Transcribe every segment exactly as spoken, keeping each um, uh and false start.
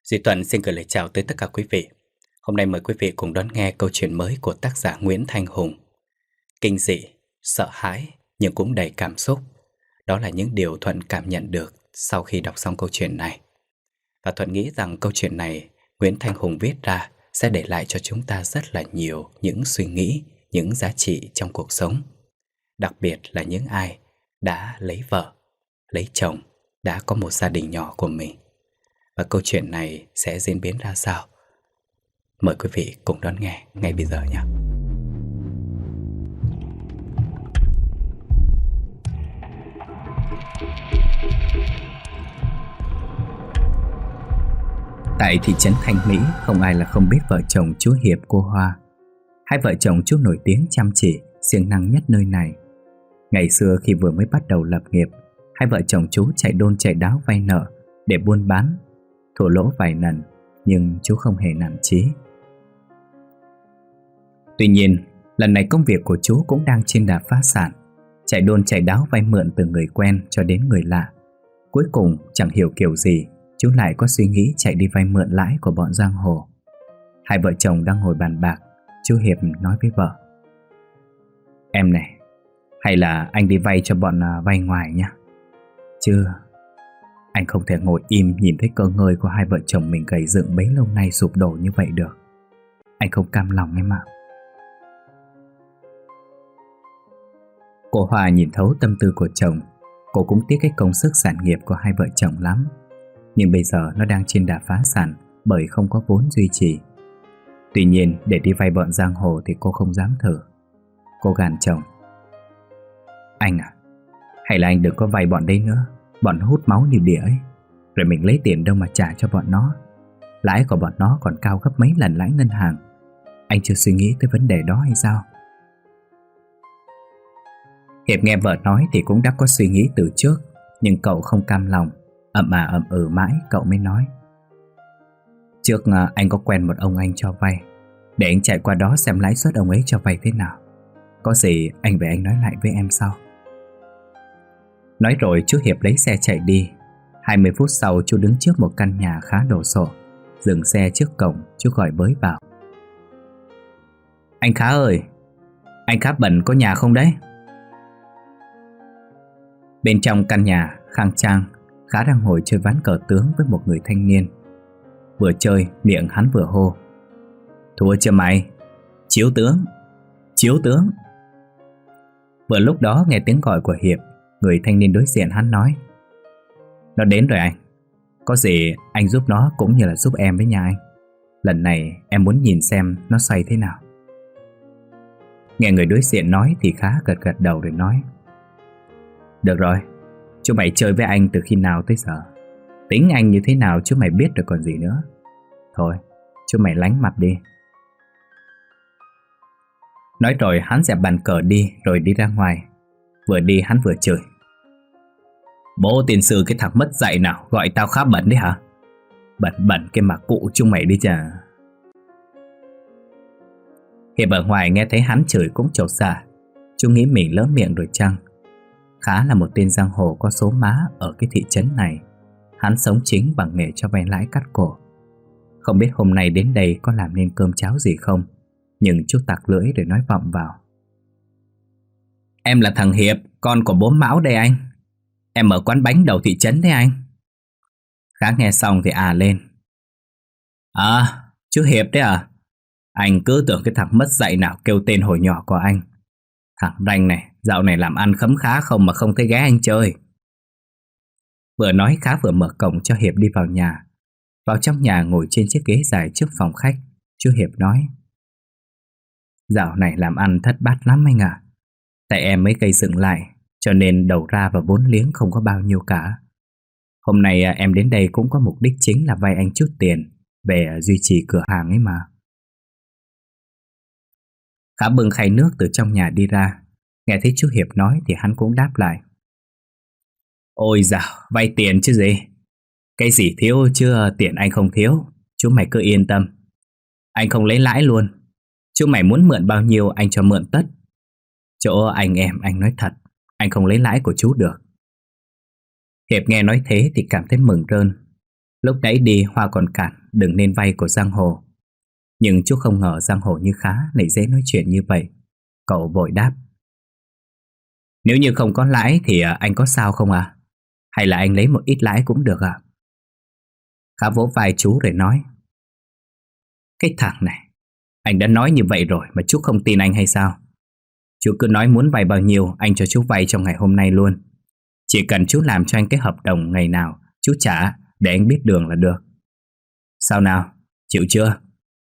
Duy Tuấn xin gửi lời chào tới tất cả quý vị. Hôm nay mời quý vị cùng đón nghe câu chuyện mới của tác giả Nguyễn Thanh Hùng. Kinh dị, sợ hãi nhưng cũng đầy cảm xúc. Đó là những điều Thuận cảm nhận được sau khi đọc xong câu chuyện này. Và Thuận nghĩ rằng câu chuyện này Nguyễn Thanh Hùng viết ra sẽ để lại cho chúng ta rất là nhiều những suy nghĩ, những giá trị trong cuộc sống. Đặc biệt là những ai đã lấy vợ, lấy chồng, đã có một gia đình nhỏ của mình. Và câu chuyện này sẽ diễn biến ra sao? Mời quý vị cùng đón nghe ngay bây giờ nhé. Tại thị trấn Thanh Mỹ, không ai là không biết vợ chồng chú Hiệp cô Hoa. Hai vợ chồng chú nổi tiếng chăm chỉ, siêng năng nhất nơi này. Ngày xưa khi vừa mới bắt đầu lập nghiệp, hai vợ chồng chú chạy đôn chạy đáo vay nợ để buôn bán, thua lỗ vài lần, nhưng chú không hề nản chí. Tuy nhiên, lần này công việc của chú cũng đang trên đà phá sản, chạy đôn chạy đáo vay mượn từ người quen cho đến người lạ. Cuối cùng chẳng hiểu kiểu gì, chú lại có suy nghĩ chạy đi vay mượn lãi của bọn giang hồ. Hai vợ chồng đang ngồi bàn bạc, chú Hiệp nói với vợ: "Em này, hay là anh đi vay cho bọn vay ngoài nhá. Chứ anh không thể ngồi im nhìn thấy cơ ngơi của hai vợ chồng mình gầy dựng bấy lâu nay sụp đổ như vậy được. Anh không cam lòng em ạ." Cô Hoa nhìn thấu tâm tư của chồng. Cô cũng tiếc cái công sức sản nghiệp của hai vợ chồng lắm, nhưng bây giờ nó đang trên đà phá sản bởi không có vốn duy trì. Tuy nhiên để đi vay bọn giang hồ thì cô không dám thử. Cô gàn chồng: "Anh à, hay là anh đừng có vay bọn đấy nữa. Bọn hút máu như đỉa ấy. Rồi mình lấy tiền đâu mà trả cho bọn nó. Lãi của bọn nó còn cao gấp mấy lần lãi ngân hàng. Anh chưa suy nghĩ tới vấn đề đó hay sao?" Hiệp nghe vợ nói thì cũng đã có suy nghĩ từ trước, nhưng cậu không cam lòng. Ậm à ậm ừ mãi cậu mới nói: "Trước anh có quen một ông anh cho vay. Để anh chạy qua đó xem lãi suất ông ấy cho vay thế nào. Có gì anh về anh nói lại với em sau." Nói rồi chú Hiệp lấy xe chạy đi. Hai mươi phút sau chú đứng trước một căn nhà khá đồ sộ. Dừng xe trước cổng, chú gọi bới bảo: "Anh Khá ơi, anh Khá Bẩn có nhà không đấy?" Bên trong căn nhà khang trang, Khá đang ngồi chơi ván cờ tướng với một người thanh niên. Vừa chơi miệng hắn vừa hô: "Thua chưa mày? Chiếu tướng, chiếu tướng." Vừa lúc đó nghe tiếng gọi của Hiệp, người thanh niên đối diện hắn nói: "Nó đến rồi anh. Có gì anh giúp nó cũng như là giúp em với nhà anh. Lần này em muốn nhìn xem nó xoay thế nào." Nghe người đối diện nói thì Khá gật gật đầu rồi nói: "Được rồi, chú mày chơi với anh từ khi nào tới giờ? Tính anh như thế nào chú mày biết được còn gì nữa. Thôi, chú mày lánh mặt đi." Nói rồi hắn dẹp bàn cờ đi rồi đi ra ngoài. Vừa đi hắn vừa chửi: "Bố tiền sư cái thằng mất dạy nào gọi tao Khá Bẩn đấy hả? Bẩn bẩn cái mà cụ chúng mày đi chà." Hiệp ở ngoài nghe thấy hắn chửi cũng chột dạ. Chú nghĩ mình lỡ miệng rồi chăng. Khá là một tên giang hồ có số má ở cái thị trấn này. Hắn sống chính bằng nghề cho vay lãi cắt cổ. Không biết hôm nay đến đây có làm nên cơm cháo gì không, nhưng chú tặc lưỡi rồi nói vọng vào: "Em là thằng Hiệp, con của bố Mão đây anh. Em ở quán bánh đầu thị trấn đấy anh." Khá nghe xong thì à lên: "À, chú Hiệp đấy à? Anh cứ tưởng cái thằng mất dạy nào kêu tên hồi nhỏ của anh. Thằng ranh này, dạo này làm ăn khấm khá không mà không thấy ghé anh chơi." Vừa nói Khá vừa mở cổng cho Hiệp đi vào nhà. Vào trong nhà ngồi trên chiếc ghế dài trước phòng khách, chú Hiệp nói: "Dạo này làm ăn thất bát lắm anh ạ. Tại em mới gây dựng lại, cho nên đầu ra và vốn liếng không có bao nhiêu cả. Hôm nay em đến đây cũng có mục đích chính là vay anh chút tiền về duy trì cửa hàng ấy mà." Khá bưng khay nước từ trong nhà đi ra. Nghe thấy chú Hiệp nói thì hắn cũng đáp lại: "Ôi dào, vay tiền chứ gì. Cái gì thiếu chứ tiền anh không thiếu. Chú mày cứ yên tâm. Anh không lấy lãi luôn. Chú mày muốn mượn bao nhiêu anh cho mượn tất. Chỗ anh em anh nói thật, anh không lấy lãi của chú được." Hiệp nghe nói thế thì cảm thấy mừng rơn. Lúc nãy đi Hoa còn cản đừng nên vay của Giang Hồ. Nhưng chú không ngờ Giang Hồ như Khá lại dễ nói chuyện như vậy. Cậu vội đáp: Nếu như không có lãi thì anh có sao không à? Hay là anh lấy một ít lãi cũng được à? Khá vỗ vai chú rồi nói: Cái thằng này, anh đã nói như vậy rồi mà chú không tin anh hay sao? Chú cứ nói muốn vay bao nhiêu, anh cho chú vay trong ngày hôm nay luôn. Chỉ cần chú làm cho anh cái hợp đồng ngày nào chú trả để anh biết đường là được. Sao nào, chịu chưa?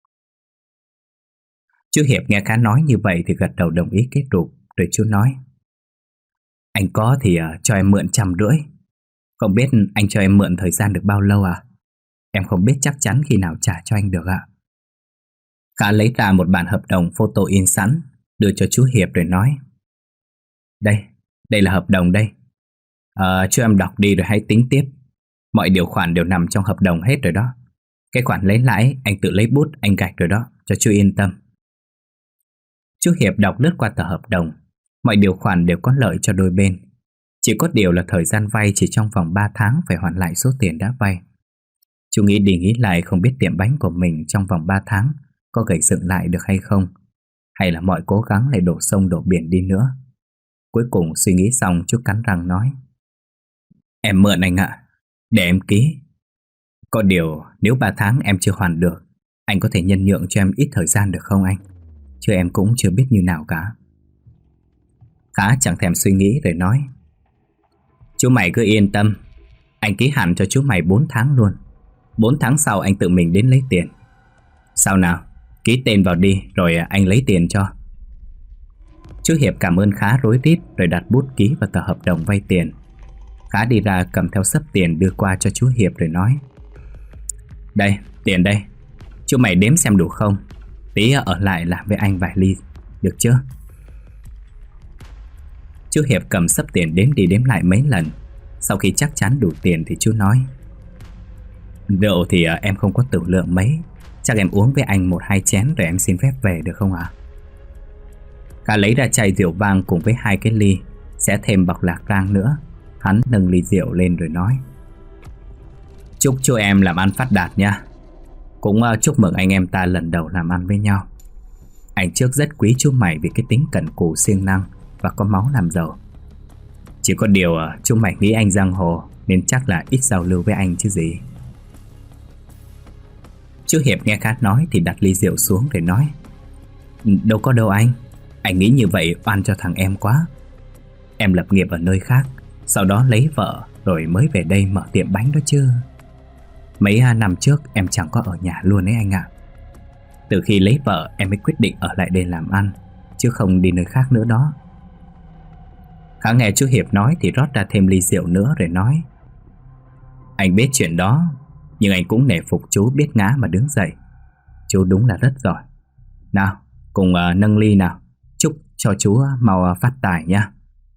Chú Hiệp nghe Khá nói như vậy thì gật đầu đồng ý kết rụp. Rồi chú nói: Anh có thì uh, cho em mượn trăm rưỡi. Không biết anh cho em mượn thời gian được bao lâu à? Em không biết chắc chắn khi nào trả cho anh được ạ. Khá lấy ra một bản hợp đồng photo in sẵn, đưa cho chú Hiệp rồi nói: Đây, đây là hợp đồng đây. à, Cho em đọc đi rồi hãy tính tiếp. Mọi điều khoản đều nằm trong hợp đồng hết rồi đó. Cái khoản lấy lãi anh tự lấy bút anh gạch rồi đó, cho chú yên tâm. Chú Hiệp đọc lướt qua tờ hợp đồng. Mọi điều khoản đều có lợi cho đôi bên. Chỉ có điều là thời gian vay chỉ trong vòng ba tháng phải hoàn lại số tiền đã vay. Chú nghĩ đi nghĩ lại không biết tiệm bánh của mình trong vòng ba tháng có gầy dựng lại được hay không, hay là mọi cố gắng lại đổ sông đổ biển đi nữa. Cuối cùng suy nghĩ xong chú cắn răng nói: Em mượn anh ạ, để em ký. Có điều nếu ba tháng em chưa hoàn được, anh có thể nhân nhượng cho em ít thời gian được không anh? Chứ em cũng chưa biết như nào cả. Khá chẳng thèm suy nghĩ rồi nói: Chú mày cứ yên tâm, anh ký hẳn cho chú mày bốn tháng luôn. Bốn tháng sau anh tự mình đến lấy tiền. Sao nào, ký tên vào đi rồi anh lấy tiền cho. Chú Hiệp cảm ơn Khá rối rít rồi đặt bút ký vào tờ hợp đồng vay tiền. Khá đi ra cầm theo xấp tiền đưa qua cho chú Hiệp rồi nói: Đây, tiền đây. Chú mày đếm xem đủ không? Tí ở lại làm với anh vài ly, được chưa? Chú Hiệp cầm xấp tiền đếm đi đếm lại mấy lần. Sau khi chắc chắn đủ tiền thì chú nói: Rượu thì em không có tử lượng mấy, chắc em uống với anh một hai chén rồi em xin phép về được không ạ? Khá lấy ra chai rượu vang cùng với hai cái ly, sẽ thêm bọc lạc rang nữa. Hắn nâng ly rượu lên rồi nói: Chúc chú em làm ăn phát đạt nha. Cũng chúc mừng anh em ta lần đầu làm ăn với nhau. Anh trước rất quý chú mày vì cái tính cẩn cù siêng năng và có máu làm giàu. Chỉ có điều chú mày nghĩ anh giang hồ nên chắc là ít giao lưu với anh chứ gì. Chú Hiệp nghe Khá nói thì đặt ly rượu xuống rồi nói: Đâu có đâu anh. Anh nghĩ như vậy oan cho thằng em quá. Em lập nghiệp ở nơi khác, sau đó lấy vợ rồi mới về đây mở tiệm bánh đó chứ. Mấy năm trước em chẳng có ở nhà luôn ấy anh ạ. Từ khi lấy vợ em mới quyết định ở lại đây làm ăn, chứ không đi nơi khác nữa đó. Khá nghe chú Hiệp nói thì rót ra thêm ly rượu nữa rồi nói: Anh biết chuyện đó, nhưng anh cũng nể phục chú biết ngã mà đứng dậy. Chú đúng là rất giỏi. Nào, cùng uh, nâng ly nào. Chúc cho chú mau phát tài nha.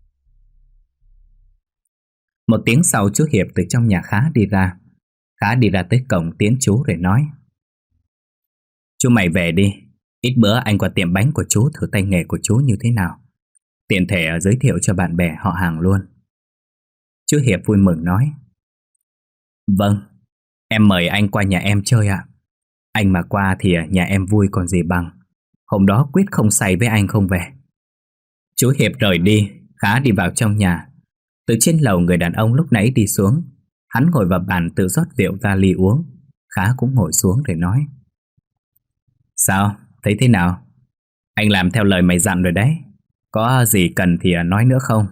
Một tiếng sau chú Hiệp từ trong nhà Khá đi ra. Khá đi ra tới cổng tiễn chú rồi nói: Chú mày về đi. Ít bữa anh qua tiệm bánh của chú thử tay nghề của chú như thế nào. Tiện thể giới thiệu cho bạn bè họ hàng luôn. Chú Hiệp vui mừng nói: Vâng, em mời anh qua nhà em chơi ạ. Anh mà qua thì nhà em vui còn gì bằng. Hôm đó quyết không say với anh không về. Chú Hiệp rời đi. Khá đi vào trong nhà. Từ trên lầu người đàn ông lúc nãy đi xuống. Hắn ngồi vào bàn tự rót rượu ra ly uống. Khá cũng ngồi xuống để nói: Sao, thấy thế nào? Anh làm theo lời mày dặn rồi đấy. Có gì cần thì nói nữa không?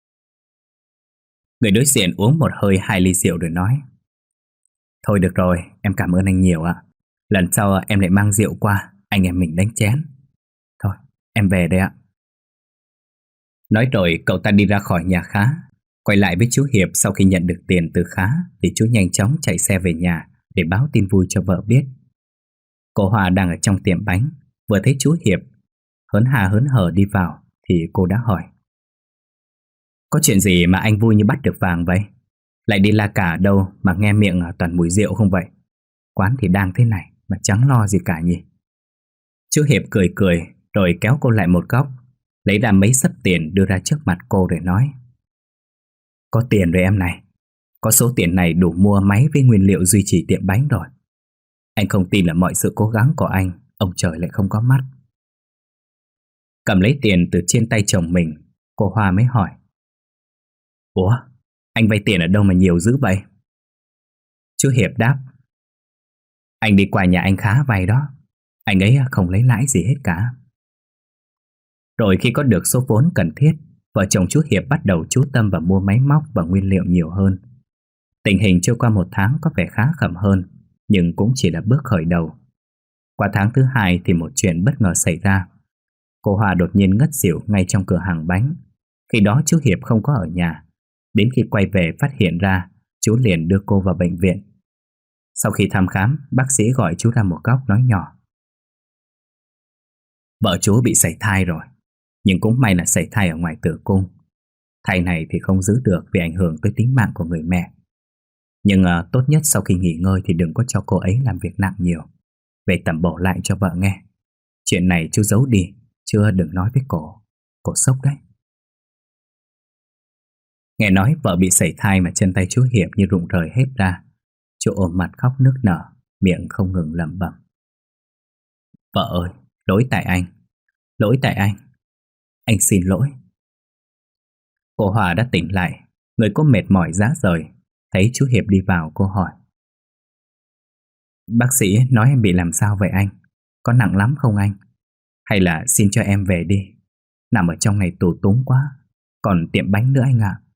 Người đối diện uống một hơi hai ly rượu rồi nói: Thôi được rồi, em cảm ơn anh nhiều ạ. Lần sau em lại mang rượu qua, anh em mình đánh chén. Thôi, em về đây ạ. Nói rồi cậu ta đi ra khỏi nhà Khá. Quay lại với chú Hiệp sau khi nhận được tiền từ Khá thì chú nhanh chóng chạy xe về nhà để báo tin vui cho vợ biết. Cô Hoa đang ở trong tiệm bánh, vừa thấy chú Hiệp hớn há hớn hở đi vào thì cô đã hỏi: Có chuyện gì mà anh vui như bắt được vàng vậy? Lại đi la cả đâu mà nghe miệng toàn mùi rượu không vậy? Quán thì đang thế này mà chẳng lo gì cả nhỉ? Chú Hiệp cười cười rồi kéo cô lại một góc, lấy ra mấy xấp tiền đưa ra trước mặt cô rồi nói: Có tiền rồi em này. Có số tiền này đủ mua máy với nguyên liệu duy trì tiệm bánh rồi. Anh không tin là mọi sự cố gắng của anh, ông trời lại không có mắt. Cầm lấy tiền từ trên tay chồng mình, cô Hoa mới hỏi: Ủa, anh vay tiền ở đâu mà nhiều dữ vậy? Chú Hiệp đáp: Anh đi qua nhà anh Khá vay đó. Anh ấy không lấy lãi gì hết cả. Rồi khi có được số vốn cần thiết, vợ chồng chú Hiệp bắt đầu chú tâm vào mua máy móc và nguyên liệu nhiều hơn. Tình hình trôi qua một tháng có vẻ khá khẩm hơn, nhưng cũng chỉ là bước khởi đầu. Qua tháng thứ hai thì một chuyện bất ngờ xảy ra. Cô Hoa đột nhiên ngất xỉu ngay trong cửa hàng bánh. Khi đó chú Hiệp không có ở nhà. Đến khi quay về phát hiện ra, chú liền đưa cô vào bệnh viện. Sau khi thăm khám, bác sĩ gọi chú ra một góc nói nhỏ: Vợ chú bị sảy thai rồi, nhưng cũng may là sảy thai ở ngoài tử cung. Thai này thì không giữ được vì ảnh hưởng tới tính mạng của người mẹ. Nhưng uh, tốt nhất sau khi nghỉ ngơi thì đừng có cho cô ấy làm việc nặng nhiều. Về tẩm bổ lại cho vợ nghe. Chuyện này chú giấu đi, chưa đừng nói với cổ. Cổ sốc đấy. Nghe nói vợ bị sảy thai mà chân tay chú Hiệp như rụng rời hết ra. Chú ôm mặt khóc nức nở, miệng không ngừng lẩm bẩm: Vợ ơi, lỗi tại anh, lỗi tại anh, anh xin lỗi. Cô Hòa đã tỉnh lại, người cô mệt mỏi rã rời. Thấy chú Hiệp đi vào, cô hỏi: Bác sĩ nói em bị làm sao vậy anh? Có nặng lắm không anh? Hay là xin cho em về đi, nằm ở trong này tù túng quá. Còn tiệm bánh nữa anh ạ.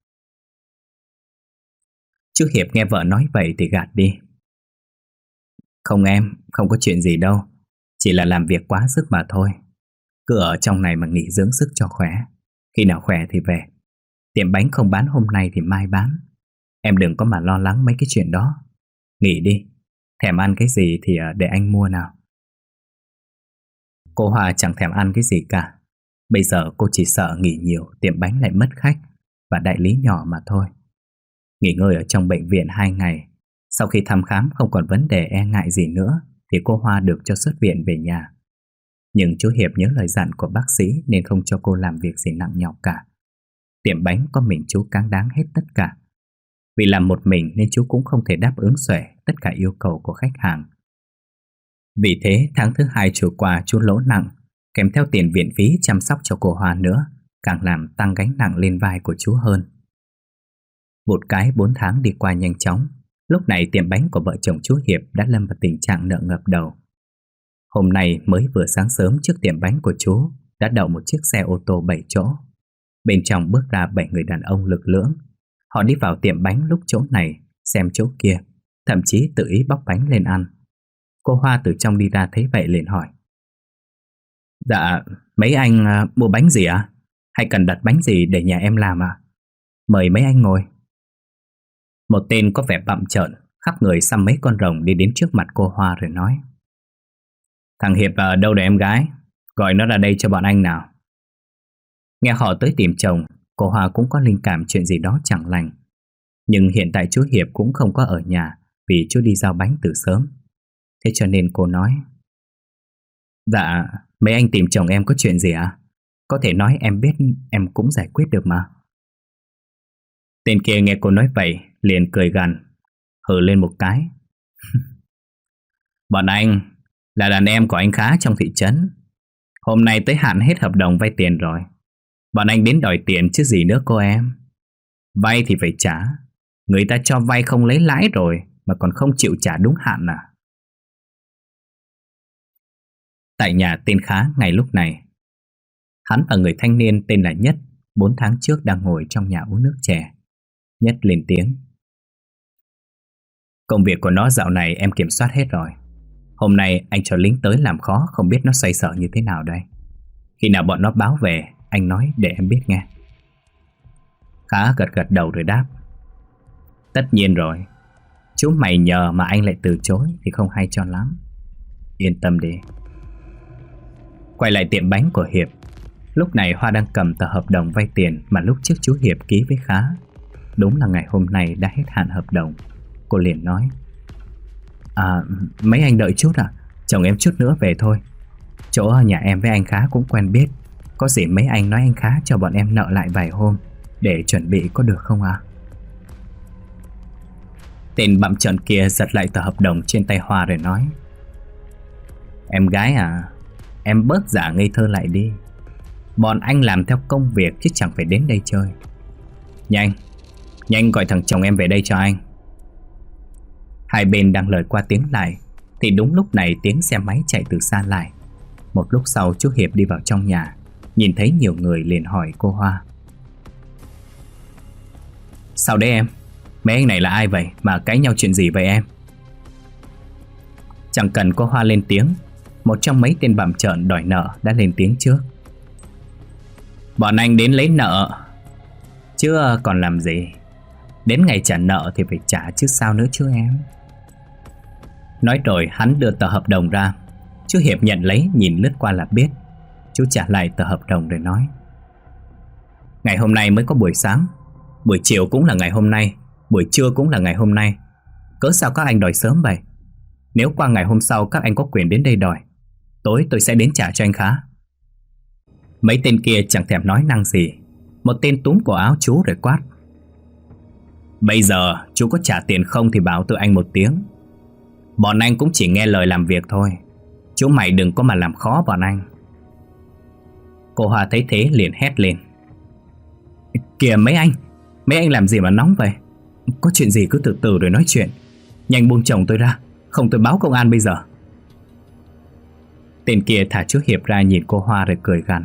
Chú Hiệp nghe vợ nói vậy thì gạt đi: Không em, không có chuyện gì đâu. Chỉ là làm việc quá sức mà thôi. Cứ ở trong này mà nghỉ dưỡng sức cho khỏe. Khi nào khỏe thì về. Tiệm bánh không bán hôm nay thì mai bán. Em đừng có mà lo lắng mấy cái chuyện đó. Nghỉ đi. Thèm ăn cái gì thì để anh mua nào. Cô Hòa chẳng thèm ăn cái gì cả. Bây giờ cô chỉ sợ nghỉ nhiều tiệm bánh lại mất khách và đại lý nhỏ mà thôi. Nghỉ ngơi ở trong bệnh viện hai ngày. Sau khi thăm khám không còn vấn đề e ngại gì nữa thì cô Hoa được cho xuất viện về nhà. Nhưng chú Hiệp nhớ lời dặn của bác sĩ nên không cho cô làm việc gì nặng nhọc cả. Tiệm bánh có mình chú cáng đáng hết tất cả. Vì làm một mình nên chú cũng không thể đáp ứng xuể tất cả yêu cầu của khách hàng. Vì thế tháng thứ hai trôi qua chú lỗ nặng, kèm theo tiền viện phí chăm sóc cho cô Hoa nữa, càng làm tăng gánh nặng lên vai của chú hơn. Một cái bốn tháng đi qua nhanh chóng. Lúc này tiệm bánh của vợ chồng chú Hiệp đã lâm vào tình trạng nợ ngập đầu. Hôm nay mới vừa sáng sớm, trước tiệm bánh của chú đã đậu một chiếc xe ô tô bảy chỗ. Bên trong bước ra bảy người đàn ông lực lưỡng. Họ đi vào tiệm bánh lúc chỗ này, xem chỗ kia, thậm chí tự ý bóc bánh lên ăn. Cô Hoa từ trong đi ra thấy vậy liền hỏi: Dạ, mấy anh uh, mua bánh gì ạ? À? Hay cần đặt bánh gì để nhà em làm à? Mời mấy anh ngồi. Một tên có vẻ bặm trợn, khắp người xăm mấy con rồng đi đến trước mặt cô Hoa rồi nói: Thằng Hiệp ở đâu rồi em gái? Gọi nó ra đây cho bọn anh nào. Nghe họ tới tìm chồng, cô Hoa cũng có linh cảm chuyện gì đó chẳng lành. Nhưng hiện tại chú Hiệp cũng không có ở nhà vì chú đi giao bánh từ sớm. Thế cho nên cô nói: Dạ, mấy anh tìm chồng em có chuyện gì à? Có thể nói em biết, em cũng giải quyết được mà. Tên kia nghe cô nói vậy liền cười gằn, hừ lên một cái. Bọn anh là đàn em của anh Khá trong thị trấn. Hôm nay tới hạn hết hợp đồng vay tiền rồi. Bọn anh đến đòi tiền chứ gì nữa cô em. Vay thì phải trả. Người ta cho vay không lấy lãi rồi mà còn không chịu trả đúng hạn à? Tại nhà tên Khá ngay lúc này, hắn và người thanh niên tên là Nhất bốn tháng trước đang ngồi trong nhà uống nước chè. Nhất lên tiếng: Công việc của nó dạo này em kiểm soát hết rồi. Hôm nay anh cho lính tới làm khó, không biết nó xoay sở như thế nào đây. Khi nào bọn nó báo về, anh nói để em biết nghe. Khá gật gật đầu rồi đáp: Tất nhiên rồi. Chú mày nhờ mà anh lại từ chối thì không hay cho lắm. Yên tâm đi. Quay lại tiệm bánh của Hiệp. Lúc này Hoa đang cầm tờ hợp đồng vay tiền mà lúc trước chú Hiệp ký với Khá. Đúng là ngày hôm nay đã hết hạn hợp đồng. Cô liền nói: À, mấy anh đợi chút à? Chồng em chút nữa về thôi. Chỗ nhà em với anh Khá cũng quen biết. Có gì mấy anh nói anh Khá cho bọn em nợ lại vài hôm để chuẩn bị có được không ạ? À? Tên bặm trợn kia giật lại tờ hợp đồng trên tay Hoa rồi nói: Em gái à, em bớt giả ngây thơ lại đi. Bọn anh làm theo công việc chứ chẳng phải đến đây chơi. Nhanh, nhanh gọi thằng chồng em về đây cho anh. Hai bên đang lời qua tiếng lại thì đúng lúc này tiếng xe máy chạy từ xa lại. Một lúc sau chú Hiệp đi vào trong nhà, nhìn thấy nhiều người liền hỏi cô Hoa: Sao đấy em? Mấy anh này là ai vậy mà cãi nhau chuyện gì vậy em? Chẳng cần cô Hoa lên tiếng, một trong mấy tên bặm trợn đòi nợ đã lên tiếng trước: Bọn anh đến lấy nợ chứ còn làm gì. Đến ngày trả nợ thì phải trả chứ sao nữa chứ em. Nói rồi hắn đưa tờ hợp đồng ra. Chú Hiệp nhận lấy, nhìn lướt qua là biết. Chú trả lại tờ hợp đồng rồi nói: Ngày hôm nay mới có buổi sáng, buổi chiều cũng là ngày hôm nay, buổi trưa cũng là ngày hôm nay. Cớ sao các anh đòi sớm vậy? Nếu qua ngày hôm sau các anh có quyền đến đây đòi, tối tôi sẽ đến trả cho anh Khá. Mấy tên kia chẳng thèm nói năng gì. Một tên túm cổ áo chú rồi quát: Bây giờ chú có trả tiền không thì báo tụi anh một tiếng. Bọn anh cũng chỉ nghe lời làm việc thôi. Chú mày đừng có mà làm khó bọn anh. Cô Hoa thấy thế liền hét lên: Kìa mấy anh, mấy anh làm gì mà nóng vậy? Có chuyện gì cứ từ từ rồi nói chuyện. Nhanh buông chồng tôi ra, không tôi báo công an bây giờ. Tên kia thả chú Hiệp ra nhìn cô Hoa rồi cười gằn: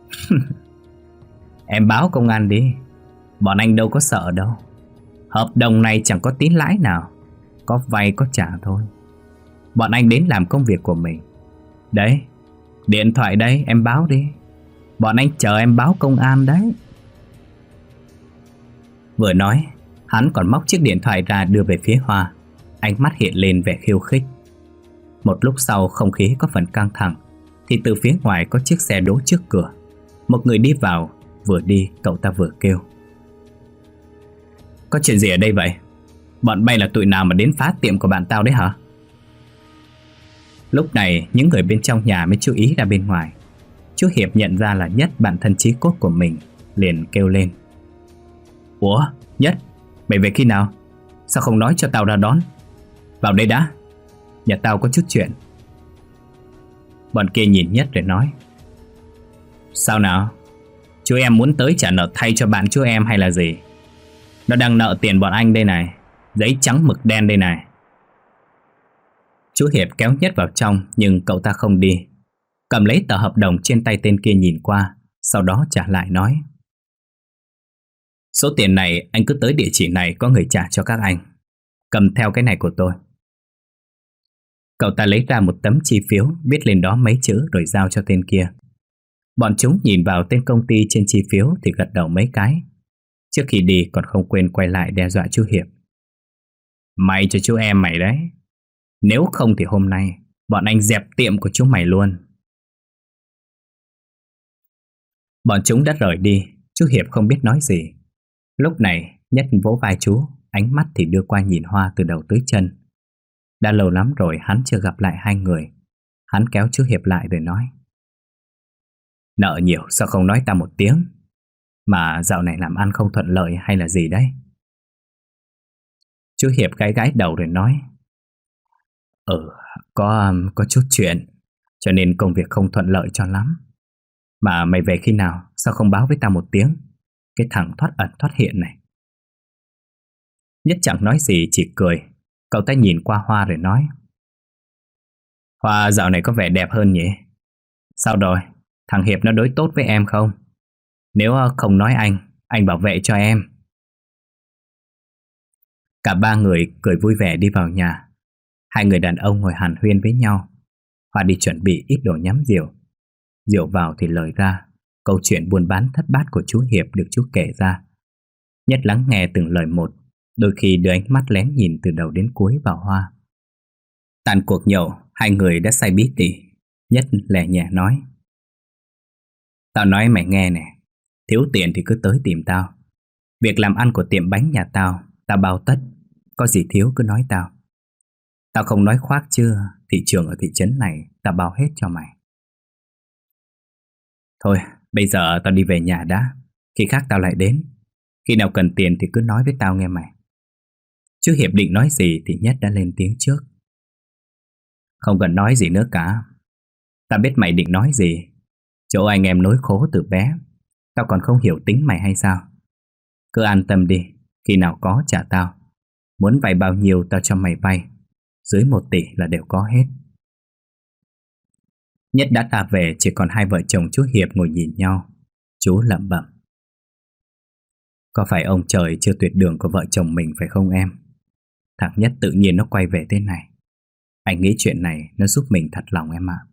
Em báo công an đi, bọn anh đâu có sợ đâu. Hợp đồng này chẳng có tín lãi nào, có vay có trả thôi. Bọn anh đến làm công việc của mình. Đấy, điện thoại đây, em báo đi. Bọn anh chờ em báo công an đấy. Vừa nói, hắn còn móc chiếc điện thoại ra đưa về phía Hoa. Ánh mắt hiện lên vẻ khiêu khích. Một lúc sau không khí có phần căng thẳng thì từ phía ngoài có chiếc xe đỗ trước cửa. Một người đi vào, vừa đi cậu ta vừa kêu: Có chuyện gì ở đây vậy? Bọn bay là tụi nào mà đến phá tiệm của bạn tao đấy hả? Lúc này những người bên trong nhà mới chú ý ra bên ngoài. Chú Hiệp nhận ra là Nhất, bạn thân chí cốt của mình, liền kêu lên: Ủa Nhất, mày về khi nào? Sao không nói cho tao ra đón? Vào đây đã, nhà tao có chút chuyện. Bọn kia nhìn Nhất rồi nói: Sao nào? Chú em muốn tới trả nợ thay cho bạn chú em hay là gì? Nó đang nợ tiền bọn anh đây này, giấy trắng mực đen đây này. Chú Hiệp kéo Nhất vào trong nhưng cậu ta không đi. Cầm lấy tờ hợp đồng trên tay tên kia nhìn qua, sau đó trả lại nói: Số tiền này anh cứ tới địa chỉ này có người trả cho các anh. Cầm theo cái này của tôi. Cậu ta lấy ra một tấm chi phiếu, viết lên đó mấy chữ rồi giao cho tên kia. Bọn chúng nhìn vào tên công ty trên chi phiếu thì gật đầu mấy cái. Trước khi đi còn không quên quay lại đe dọa chú Hiệp: May cho chú em mày đấy, nếu không thì hôm nay bọn anh dẹp tiệm của chú mày luôn. Bọn chúng đã rời đi. Chú Hiệp không biết nói gì. Lúc này Nhất vỗ vai chú, ánh mắt thì đưa qua nhìn Hoa từ đầu tới chân. Đã lâu lắm rồi hắn chưa gặp lại hai người. Hắn kéo chú Hiệp lại rồi nói: Nợ nhiều sao không nói ta một tiếng? Mà dạo này làm ăn không thuận lợi hay là gì đấy? Chú Hiệp gãi gãi đầu rồi nói: Ừ, có, có chút chuyện, cho nên công việc không thuận lợi cho lắm. Mà mày về khi nào, sao không báo với tao một tiếng? Cái thằng thoát ẩn thoát hiện này. Nhất chẳng nói gì, chỉ cười. Cậu ta nhìn qua Hoa rồi nói: Hoa dạo này có vẻ đẹp hơn nhỉ? Sao rồi, thằng Hiệp nó đối tốt với em không? Nếu không nói anh, anh bảo vệ cho em. Cả ba người cười vui vẻ đi vào nhà. Hai người đàn ông ngồi hàn huyên với nhau. Hoa đi chuẩn bị ít đồ nhắm rượu. Rượu vào thì lời ra. Câu chuyện buôn bán thất bát của chú Hiệp được chú kể ra. Nhất lắng nghe từng lời một, đôi khi đưa ánh mắt lén nhìn từ đầu đến cuối vào Hoa. Tàn cuộc nhậu, hai người đã say bí tỉ. Nhất lẻ nhẹ nói: Tao nói mày nghe nè, thiếu tiền thì cứ tới tìm tao. Việc làm ăn của tiệm bánh nhà tao, tao bao tất. Có gì thiếu cứ nói tao. Tao không nói khoác chưa, thị trường ở thị trấn này tao bao hết cho mày. Thôi, bây giờ tao đi về nhà đã. Khi khác tao lại đến. Khi nào cần tiền thì cứ nói với tao nghe mày. Chú Hiệp định nói gì thì Nhất đã lên tiếng trước. Không cần nói gì nữa cả. Ta biết mày định nói gì. Chỗ anh em nối khố từ bé, tao còn không hiểu tính mày hay sao? Cứ an tâm đi, khi nào có trả tao. Muốn vay bao nhiêu tao cho mày vay. Dưới một tỷ là đều có hết. Nhất đã ta về, chỉ còn hai vợ chồng chú Hiệp ngồi nhìn nhau. Chú lẩm bẩm. Có phải ông trời chưa tuyệt đường của vợ chồng mình phải không em? Thằng Nhất tự nhiên nó quay về thế này. Anh nghĩ chuyện này nó giúp mình thật lòng em ạ.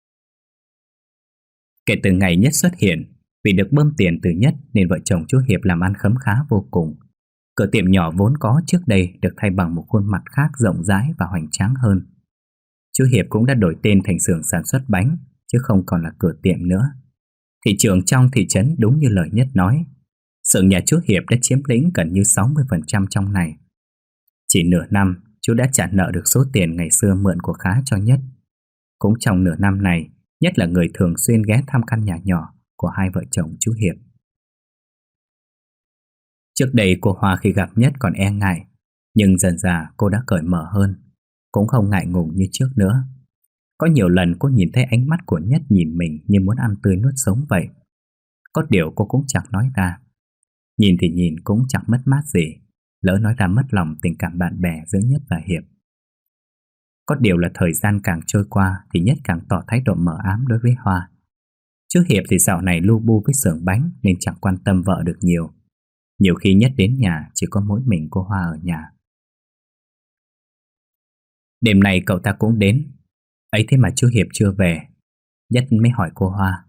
Kể từ ngày Nhất xuất hiện, vì được bơm tiền từ Nhất nên vợ chồng chú Hiệp làm ăn khấm khá vô cùng. Cửa tiệm nhỏ vốn có trước đây được thay bằng một khuôn mặt khác rộng rãi và hoành tráng hơn. Chú Hiệp cũng đã đổi tên thành xưởng sản xuất bánh, chứ không còn là cửa tiệm nữa. Thị trường trong thị trấn đúng như lời Nhất nói, xưởng nhà chú Hiệp đã chiếm lĩnh gần như sáu mươi phần trăm trong này. Chỉ nửa năm, chú đã trả nợ được số tiền ngày xưa mượn của Khá cho Nhất. Cũng trong nửa năm này, Nhất là người thường xuyên ghé thăm căn nhà nhỏ của hai vợ chồng chú Hiệp. Trước đây cô Hoa khi gặp Nhất còn e ngại, nhưng dần dà cô đã cởi mở hơn, cũng không ngại ngùng như trước nữa. Có nhiều lần cô nhìn thấy ánh mắt của Nhất nhìn mình như muốn ăn tươi nuốt sống vậy. Có điều cô cũng chẳng nói ra. Nhìn thì nhìn cũng chẳng mất mát gì, lỡ nói ra mất lòng tình cảm bạn bè giữa Nhất và Hiệp. Có điều là thời gian càng trôi qua thì Nhất càng tỏ thái độ mờ ám đối với Hoa. Chú Hiệp thì dạo này lu bu với xưởng bánh nên chẳng quan tâm vợ được nhiều. Nhiều khi Nhất đến nhà chỉ có mỗi mình cô Hoa ở nhà. Đêm nay cậu ta cũng đến. Ấy thế mà chú Hiệp chưa về. Nhất mới hỏi cô Hoa.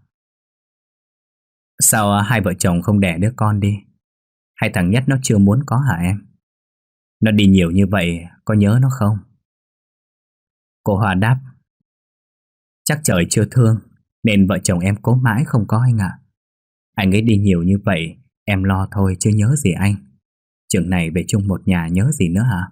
Sao hai vợ chồng không đẻ đứa con đi? Hay thằng Nhất nó chưa muốn có hả em? Nó đi nhiều như vậy có nhớ nó không? Cô Hoa đáp. Chắc trời chưa thương nên vợ chồng em cố mãi không có anh ạ. Anh ấy đi nhiều như vậy em lo thôi chứ nhớ gì anh. Chừng này về chung một nhà nhớ gì nữa hả?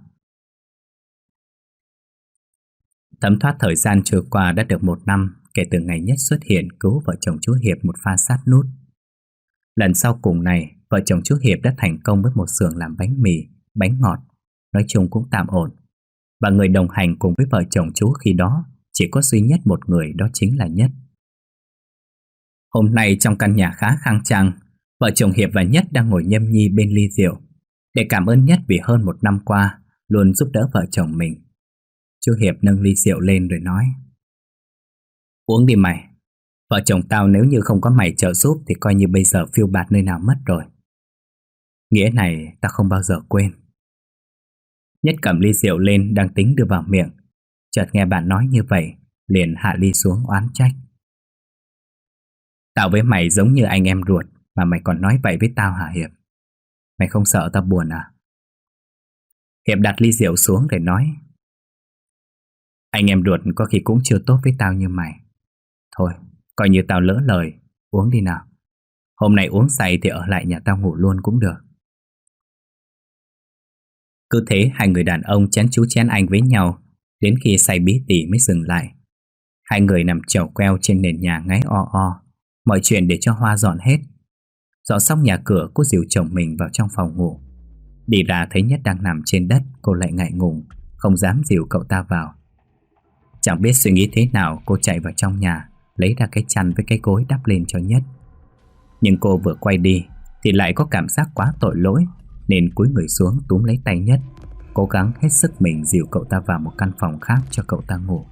Thấm thoát thời gian trôi qua đã được một năm kể từ ngày Nhất xuất hiện cứu vợ chồng chú Hiệp một pha sát nút. Lần sau cùng này, vợ chồng chú Hiệp đã thành công với một xưởng làm bánh mì, bánh ngọt, nói chung cũng tạm ổn. Và người đồng hành cùng với vợ chồng chú khi đó chỉ có duy nhất một người, đó chính là Nhất. Hôm nay trong căn nhà khá khang trang, vợ chồng Hiệp và Nhất đang ngồi nhâm nhi bên ly rượu để cảm ơn Nhất vì hơn một năm qua luôn giúp đỡ vợ chồng mình. Chú Hiệp nâng ly rượu lên rồi nói. Uống đi mày. Vợ chồng tao nếu như không có mày trợ giúp thì coi như bây giờ phiêu bạt nơi nào mất rồi. Nghĩa này tao không bao giờ quên. Nhất cầm ly rượu lên đang tính đưa vào miệng, chợt nghe bạn nói như vậy, liền hạ ly xuống oán trách. Tao với mày giống như anh em ruột mà mày còn nói vậy với tao hả Hiệp? Mày không sợ tao buồn à? Hiệp đặt ly rượu xuống để nói. Anh em ruột có khi cũng chưa tốt với tao như mày. Thôi, coi như tao lỡ lời, uống đi nào. Hôm nay uống say thì ở lại nhà tao ngủ luôn cũng được. Cứ thế hai người đàn ông chén chú chén anh với nhau, đến khi say bí tỉ mới dừng lại. Hai người nằm chèo queo trên nền nhà ngáy o o, mọi chuyện để cho Hoa dọn hết. Dọn xong nhà cửa, cô dìu chồng mình vào trong phòng ngủ. Đi ra thấy Nhất đang nằm trên đất, cô lại ngại ngùng, không dám dìu cậu ta vào. Chẳng biết suy nghĩ thế nào, cô chạy vào trong nhà, lấy ra cái chăn với cái gối đắp lên cho Nhất. Nhưng cô vừa quay đi thì lại có cảm giác quá tội lỗi, nên cúi người xuống túm lấy tay Nhất, cố gắng hết sức mình dìu cậu ta vào một căn phòng khác cho cậu ta ngủ.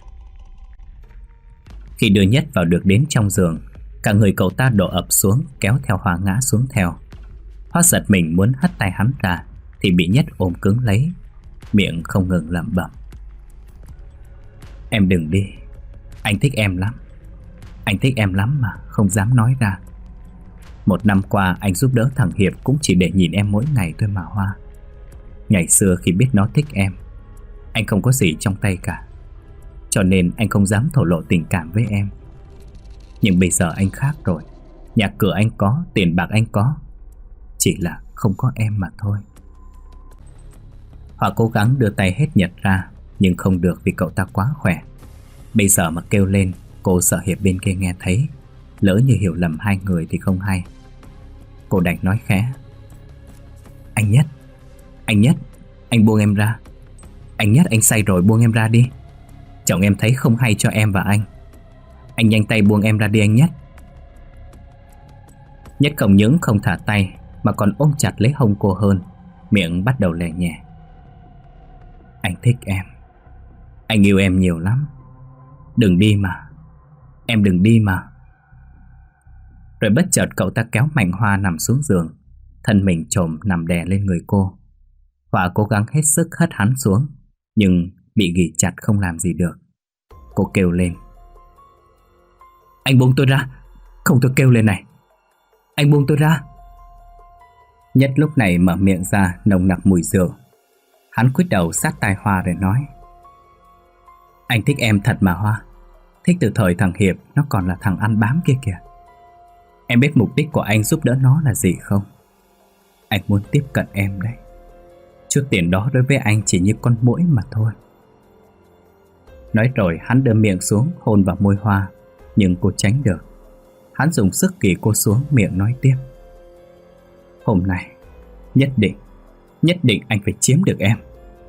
Khi đưa Nhất vào được đến trong giường, cả người cậu ta đổ ập xuống, kéo theo Hoa ngã xuống theo. Hoa giật mình muốn hất tay hắn ra thì bị Nhất ôm cứng lấy, miệng không ngừng lẩm bẩm. Em đừng đi, anh thích em lắm. Anh thích em lắm mà không dám nói ra. Một năm qua anh giúp đỡ thằng Hiệp cũng chỉ để nhìn em mỗi ngày thôi mà Hoa. Ngày xưa khi biết nó thích em, anh không có gì trong tay cả, cho nên anh không dám thổ lộ tình cảm với em. Nhưng bây giờ anh khác rồi. Nhà cửa anh có, tiền bạc anh có, chỉ là không có em mà thôi. Hoa cố gắng đưa tay hết Nhật ra, nhưng không được vì cậu ta quá khỏe. Bây giờ mà kêu lên, cô sợ Hiệp bên kia nghe thấy, lỡ như hiểu lầm hai người thì không hay. Cô đành nói khẽ. Anh Nhất, anh Nhất, Anh buông em ra. Anh Nhất, anh say rồi, buông em ra đi. Chồng em thấy không hay cho em và anh. Anh nhanh tay buông em ra đi anh Nhất. Nhất không những không thả tay mà còn ôm chặt lấy hông cô hơn, miệng bắt đầu lè nhẹ. Anh thích em. Anh yêu em nhiều lắm. Đừng đi mà. Em đừng đi mà. Rồi bất chợt cậu ta kéo mạnh Hoa nằm xuống giường, thân mình chồm nằm đè lên người cô. Hoa cố gắng hết sức hất hắn xuống, nhưng bị ghì chặt không làm gì được. Cô kêu lên. Anh buông tôi ra. Không, tôi kêu lên này. Anh buông tôi ra. Nhất lúc này mở miệng ra nồng nặc mùi rượu. Hắn cúi đầu sát tai Hoa để nói. Anh thích em thật mà Hoa. Thích từ thời thằng Hiệp nó còn là thằng ăn bám kia kìa. Em biết mục đích của anh giúp đỡ nó là gì không? Anh muốn tiếp cận em đấy. Chút tiền đó đối với anh chỉ như con muỗi mà thôi. Nói rồi hắn đưa miệng xuống hôn vào môi Hoa, nhưng cô tránh được. Hắn dùng sức kì cô xuống, miệng nói tiếp. Hôm nay Nhất định Nhất định anh phải chiếm được em.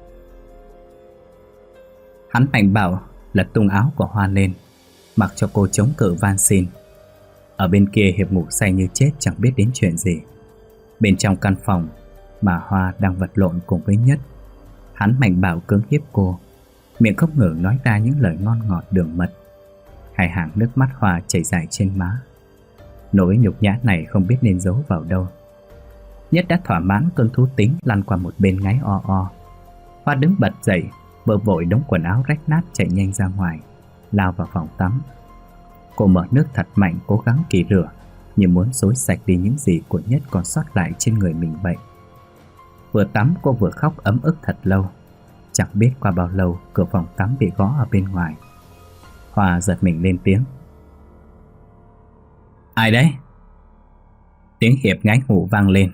Hắn mạnh bạo lật tung áo của Hoa lên, mặc cho cô chống cự van xin. Ở bên kia Hiệp ngủ say như chết, chẳng biết đến chuyện gì. Bên trong căn phòng mà Hoa đang vật lộn cùng với Nhất, hắn mạnh bạo cưỡng hiếp cô, miệng không ngừng nói ra những lời ngon ngọt đường mật. Hai hàng nước mắt Hoa chảy dài trên má. Nỗi nhục nhã này không biết nên giấu vào đâu. Nhất đã thỏa mãn cơn thú tính, lăn qua một bên ngáy o o. Hoa đứng bật dậy, vơ vội đống quần áo rách nát chạy nhanh ra ngoài, lao vào phòng tắm. Cô mở nước thật mạnh, cố gắng kỳ rửa, như muốn xối sạch đi những gì của Nhất còn sót lại trên người mình vậy. Vừa tắm cô vừa khóc ấm ức thật lâu. Chẳng biết qua bao lâu cửa phòng tắm bị gõ ở bên ngoài. Hoa giật mình lên tiếng. Ai đấy? Tiếng Hiệp ngáy ngủ vang lên.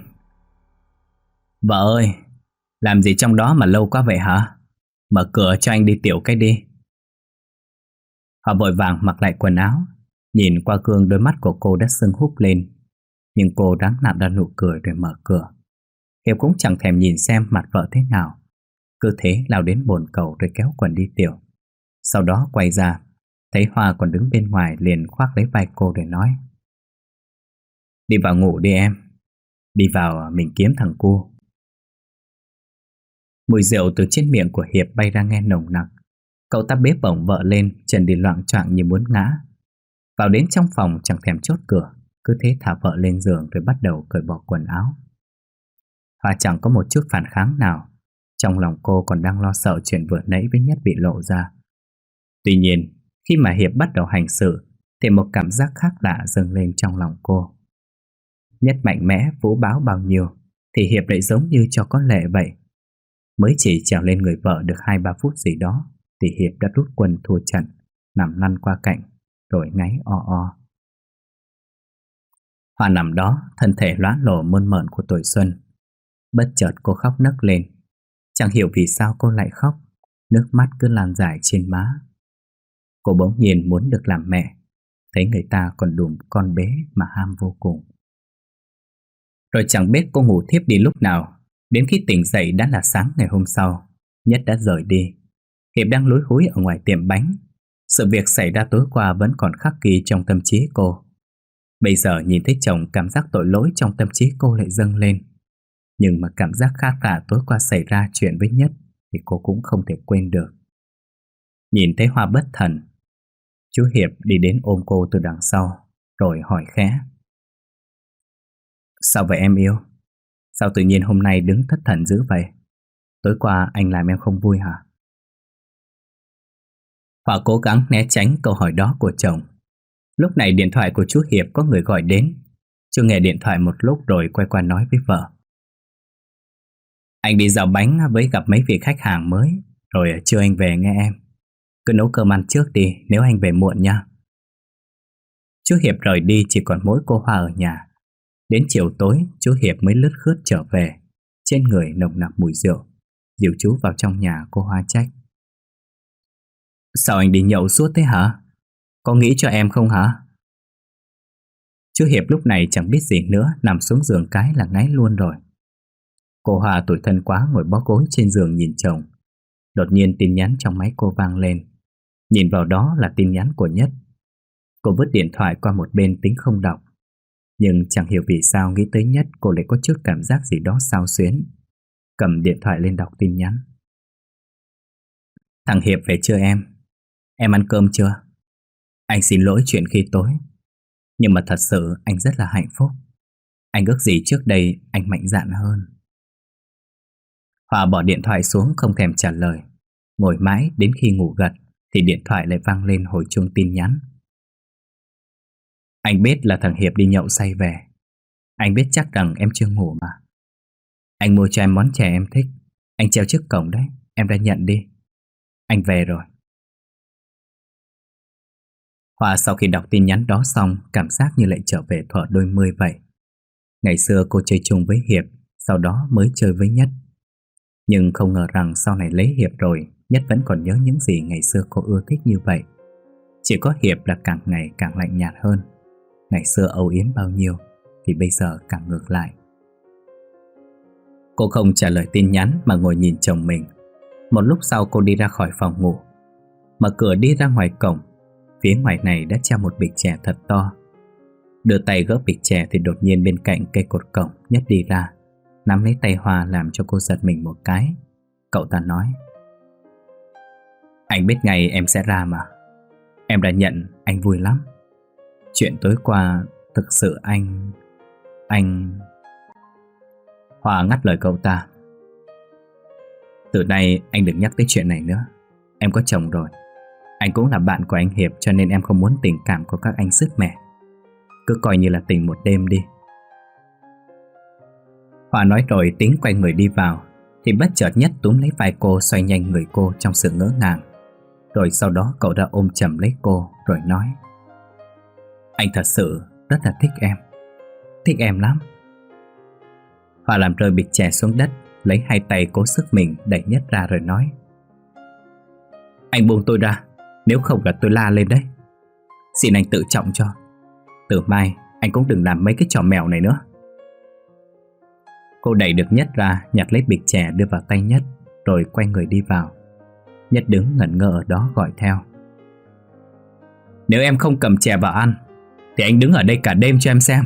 Vợ ơi, làm gì trong đó mà lâu quá vậy hả? Mở cửa cho anh đi tiểu cái đi. Hoa vội vàng mặc lại quần áo. Nhìn qua gương đôi mắt của cô đã sưng húp lên, nhưng cô ráng nặn ra nụ cười rồi mở cửa. Hiệp cũng chẳng thèm nhìn xem mặt vợ thế nào, cứ thế lao đến bồn cầu rồi kéo quần đi tiểu. Sau đó quay ra, thấy Hoa còn đứng bên ngoài, liền khoác lấy vai cô để nói. Đi vào ngủ đi em. Đi vào mình kiếm thằng cu. Mùi rượu từ trên miệng của Hiệp bay ra nghe nồng nặc. Cậu ta bế bổng vợ lên, chân đi loạng choạng như muốn ngã. Vào đến trong phòng chẳng thèm chốt cửa, cứ thế thả vợ lên giường rồi bắt đầu cởi bỏ quần áo. Hoa chẳng có một chút phản kháng nào. Trong lòng cô còn đang lo sợ chuyện vừa nãy với Nhất bị lộ ra. Tuy nhiên, khi mà Hiệp bắt đầu hành sự thì một cảm giác khác lạ dâng lên trong lòng cô. Nhất mạnh mẽ vũ báo bao nhiêu thì Hiệp lại giống như cho có lệ vậy. Mới chỉ trèo lên người vợ được hai ba phút gì đó thì Hiệp đã rút quân thua trận, nằm lăn qua cạnh rồi ngáy o o. Hoa nằm đó, thân thể loáng lổ mơn mởn của tuổi xuân. Bất chợt cô khóc nấc lên. Chẳng hiểu vì sao cô lại khóc, nước mắt cứ lan dài trên má. Cô bỗng nhiên muốn được làm mẹ, thấy người ta còn đùm con bé mà ham vô cùng. Rồi chẳng biết cô ngủ thiếp đi lúc nào, đến khi tỉnh dậy đã là sáng ngày hôm sau. Nhất đã rời đi. Hiệp đang lúi húi ở ngoài tiệm bánh. Sự việc xảy ra tối qua vẫn còn khắc ghi trong tâm trí cô. Bây giờ nhìn thấy chồng, cảm giác tội lỗi trong tâm trí cô lại dâng lên. Nhưng mà cảm giác khác lạ tối qua xảy ra chuyện với Nhất thì cô cũng không thể quên được. Nhìn thấy Hoa bất thần, chú Hiệp đi đến ôm cô từ đằng sau, rồi hỏi khẽ. Sao vậy em yêu? Sao tự nhiên hôm nay đứng thất thần dữ vậy? Tối qua anh làm em không vui hả? Hoa cố gắng né tránh câu hỏi đó của chồng. Lúc này điện thoại của chú Hiệp có người gọi đến. Chú nghe điện thoại một lúc rồi quay qua nói với vợ. Anh đi dạo bánh với gặp mấy vị khách hàng mới, rồi trưa anh về nghe em. Cứ nấu cơm ăn trước đi nếu anh về muộn nha. Chú Hiệp rời đi, chỉ còn mỗi cô Hoa ở nhà. Đến chiều tối chú Hiệp mới lướt khướt trở về, trên người nồng nặc mùi rượu. Dìu chú vào trong nhà, cô Hoa trách. Sao anh đi nhậu suốt thế hả? Có nghĩ cho em không hả? Chú Hiệp lúc này chẳng biết gì nữa, nằm xuống giường cái là ngáy luôn rồi. Cô Hòa tủi thân quá ngồi bó gối trên giường nhìn chồng. Đột nhiên tin nhắn trong máy cô vang lên. Nhìn vào đó là tin nhắn của Nhất. Cô vứt điện thoại qua một bên tính không đọc. Nhưng chẳng hiểu vì sao nghĩ tới Nhất cô lại có chút cảm giác gì đó xao xuyến. Cầm điện thoại lên đọc tin nhắn. Thằng Hiệp về chưa em? Em ăn cơm chưa? Anh xin lỗi chuyện khi tối, nhưng mà thật sự anh rất là hạnh phúc. Anh ước gì trước đây anh mạnh dạn hơn. Hòa bỏ điện thoại xuống không thèm trả lời. Ngồi mãi đến khi ngủ gật thì điện thoại lại vang lên hồi chuông tin nhắn. Anh biết là thằng Hiệp đi nhậu say về. Anh biết chắc rằng em chưa ngủ mà. Anh mua cho em món chè em thích. Anh treo trước cổng đấy, em ra nhận đi. Anh về rồi. Hòa sau khi đọc tin nhắn đó xong, cảm giác như lại trở về thuở đôi mươi vậy. Ngày xưa cô chơi chung với Hiệp, sau đó mới chơi với Nhất. Nhưng không ngờ rằng sau này lấy Hiệp rồi, Nhất vẫn còn nhớ những gì ngày xưa cô ưa thích như vậy. Chỉ có Hiệp là càng ngày càng lạnh nhạt hơn. Ngày xưa âu yếm bao nhiêu thì bây giờ càng ngược lại. Cô không trả lời tin nhắn mà ngồi nhìn chồng mình. Một lúc sau cô đi ra khỏi phòng ngủ. Mở cửa đi ra ngoài cổng, phía ngoài này đã treo một bịch chè thật to. Đưa tay gỡ bịch chè thì đột nhiên bên cạnh cây cột cổng Nhất đi ra, nắm lấy tay Hoa làm cho cô giật mình một cái. Cậu ta nói: Anh biết ngày em sẽ ra mà. Em đã nhận, anh vui lắm. Chuyện tối qua thực sự anh... Anh... Hoa ngắt lời cậu ta: Từ nay anh đừng nhắc tới chuyện này nữa. Em có chồng rồi. Anh cũng là bạn của anh Hiệp, cho nên em không muốn tình cảm của các anh sứt mẻ. Cứ coi như là tình một đêm đi. Hoa nói rồi tính quay người đi vào thì bất chợt Nhất túm lấy vai cô, xoay nhanh người cô trong sự ngỡ ngàng. Rồi sau đó cậu đã ôm chầm lấy cô rồi nói: Anh thật sự rất là thích em. Thích em lắm. Hoa làm rơi bịch chè xuống đất, lấy hai tay cố sức mình đẩy Nhất ra rồi nói: Anh buông tôi ra, nếu không là tôi la lên đấy. Xin anh tự trọng cho. Từ mai anh cũng đừng làm mấy cái trò mèo này nữa. Cô đẩy được Nhất ra, nhặt lấy bịch chè đưa vào tay Nhất, rồi quay người đi vào. Nhất đứng ngẩn ngơ ở đó gọi theo: Nếu em không cầm chè vào ăn thì anh đứng ở đây cả đêm cho em xem.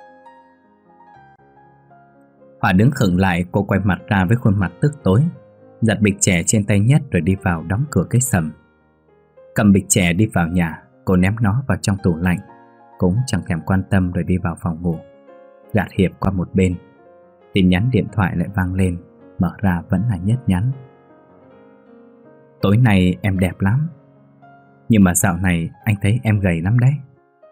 Hòa đứng khựng lại, cô quay mặt ra với khuôn mặt tức tối, giật bịch chè trên tay Nhất rồi đi vào đóng cửa cái sầm. Cầm bịch chè đi vào nhà, cô ném nó vào trong tủ lạnh, cũng chẳng thèm quan tâm rồi đi vào phòng ngủ, gạt Hiệp qua một bên. Tin nhắn điện thoại lại vang lên, mở ra vẫn là Nhất nhắn: Tối nay em đẹp lắm, nhưng mà dạo này anh thấy em gầy lắm đấy.